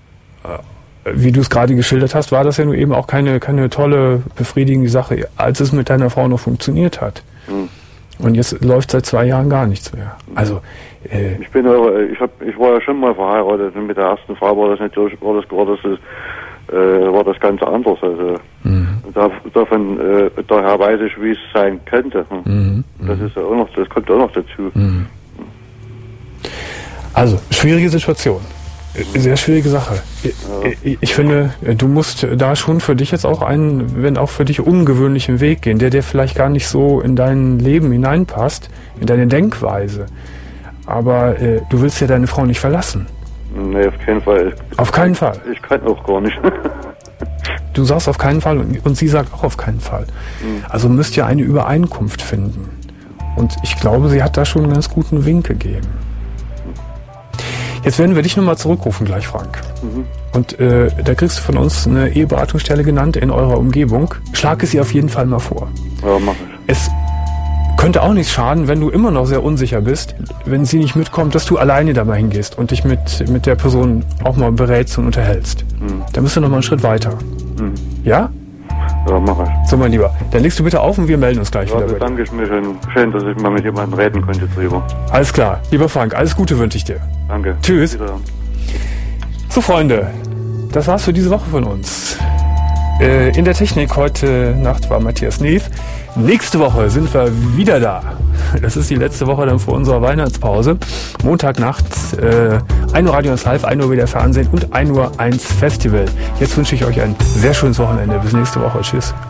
Wie du es gerade geschildert hast, war das ja nur eben auch keine, keine tolle, befriedigende Sache, als es mit deiner Frau noch funktioniert hat. Mhm. Und jetzt läuft seit zwei Jahren gar nichts mehr. Also äh, ich bin aber, ich hab, ich war ja schon mal verheiratet und mit der ersten Frau war das natürlich, war das, war das, äh, war das Ganze anders. Also mhm. da, davon, äh, daher weiß ich, wie es sein könnte. Mhm. Das ist ja auch noch, das kommt auch noch dazu. Mhm. Also schwierige Situation. Sehr schwierige Sache. Ich, ja. ich finde, du musst da schon für dich jetzt auch einen, wenn auch für dich ungewöhnlichen Weg gehen, der dir vielleicht gar nicht so in dein Leben hineinpasst, in deine Denkweise. Aber äh, du willst ja deine Frau nicht verlassen. Nee, auf keinen Fall. Auf keinen Fall? Ich kann auch gar nicht. Du sagst auf keinen Fall und, und sie sagt auch auf keinen Fall. Mhm. Also müsst ihr eine Übereinkunft finden. Und ich glaube, sie hat da schon einen ganz guten Wink gegeben. Jetzt werden wir dich nochmal zurückrufen gleich, Frank. Mhm. Und äh, da kriegst du von uns eine Eheberatungsstelle genannt in eurer Umgebung. Schlag es ihr auf jeden Fall mal vor. Ja, mach ich. Es könnte auch nichts schaden, wenn du immer noch sehr unsicher bist, wenn sie nicht mitkommt, dass du alleine da mal hingehst und dich mit, mit der Person auch mal berätst und unterhältst. Mhm. Da bist du noch mal einen Schritt weiter. Mhm. Ja? Ja, Ja, mach ich. So, mein Lieber. Dann legst du bitte auf und wir melden uns gleich Ja, wieder. bedanke ich mich schön, schön, dass ich mal mit jemandem reden konnte drüber. Alles klar. Lieber Frank, alles Gute wünsche ich dir. Danke. Tschüss. Wieder. So, Freunde, das war's für diese Woche von uns. Äh, in der Technik heute Nacht war Matthias Neef. Nächste Woche sind wir wieder da. Das ist die letzte Woche dann vor unserer Weihnachtspause. Montagnacht, äh, ein Uhr Radio eins Live, ein Uhr wieder Fernsehen und ein Uhr eins Festival. Jetzt wünsche ich euch ein sehr schönes Wochenende. Bis nächste Woche. Tschüss.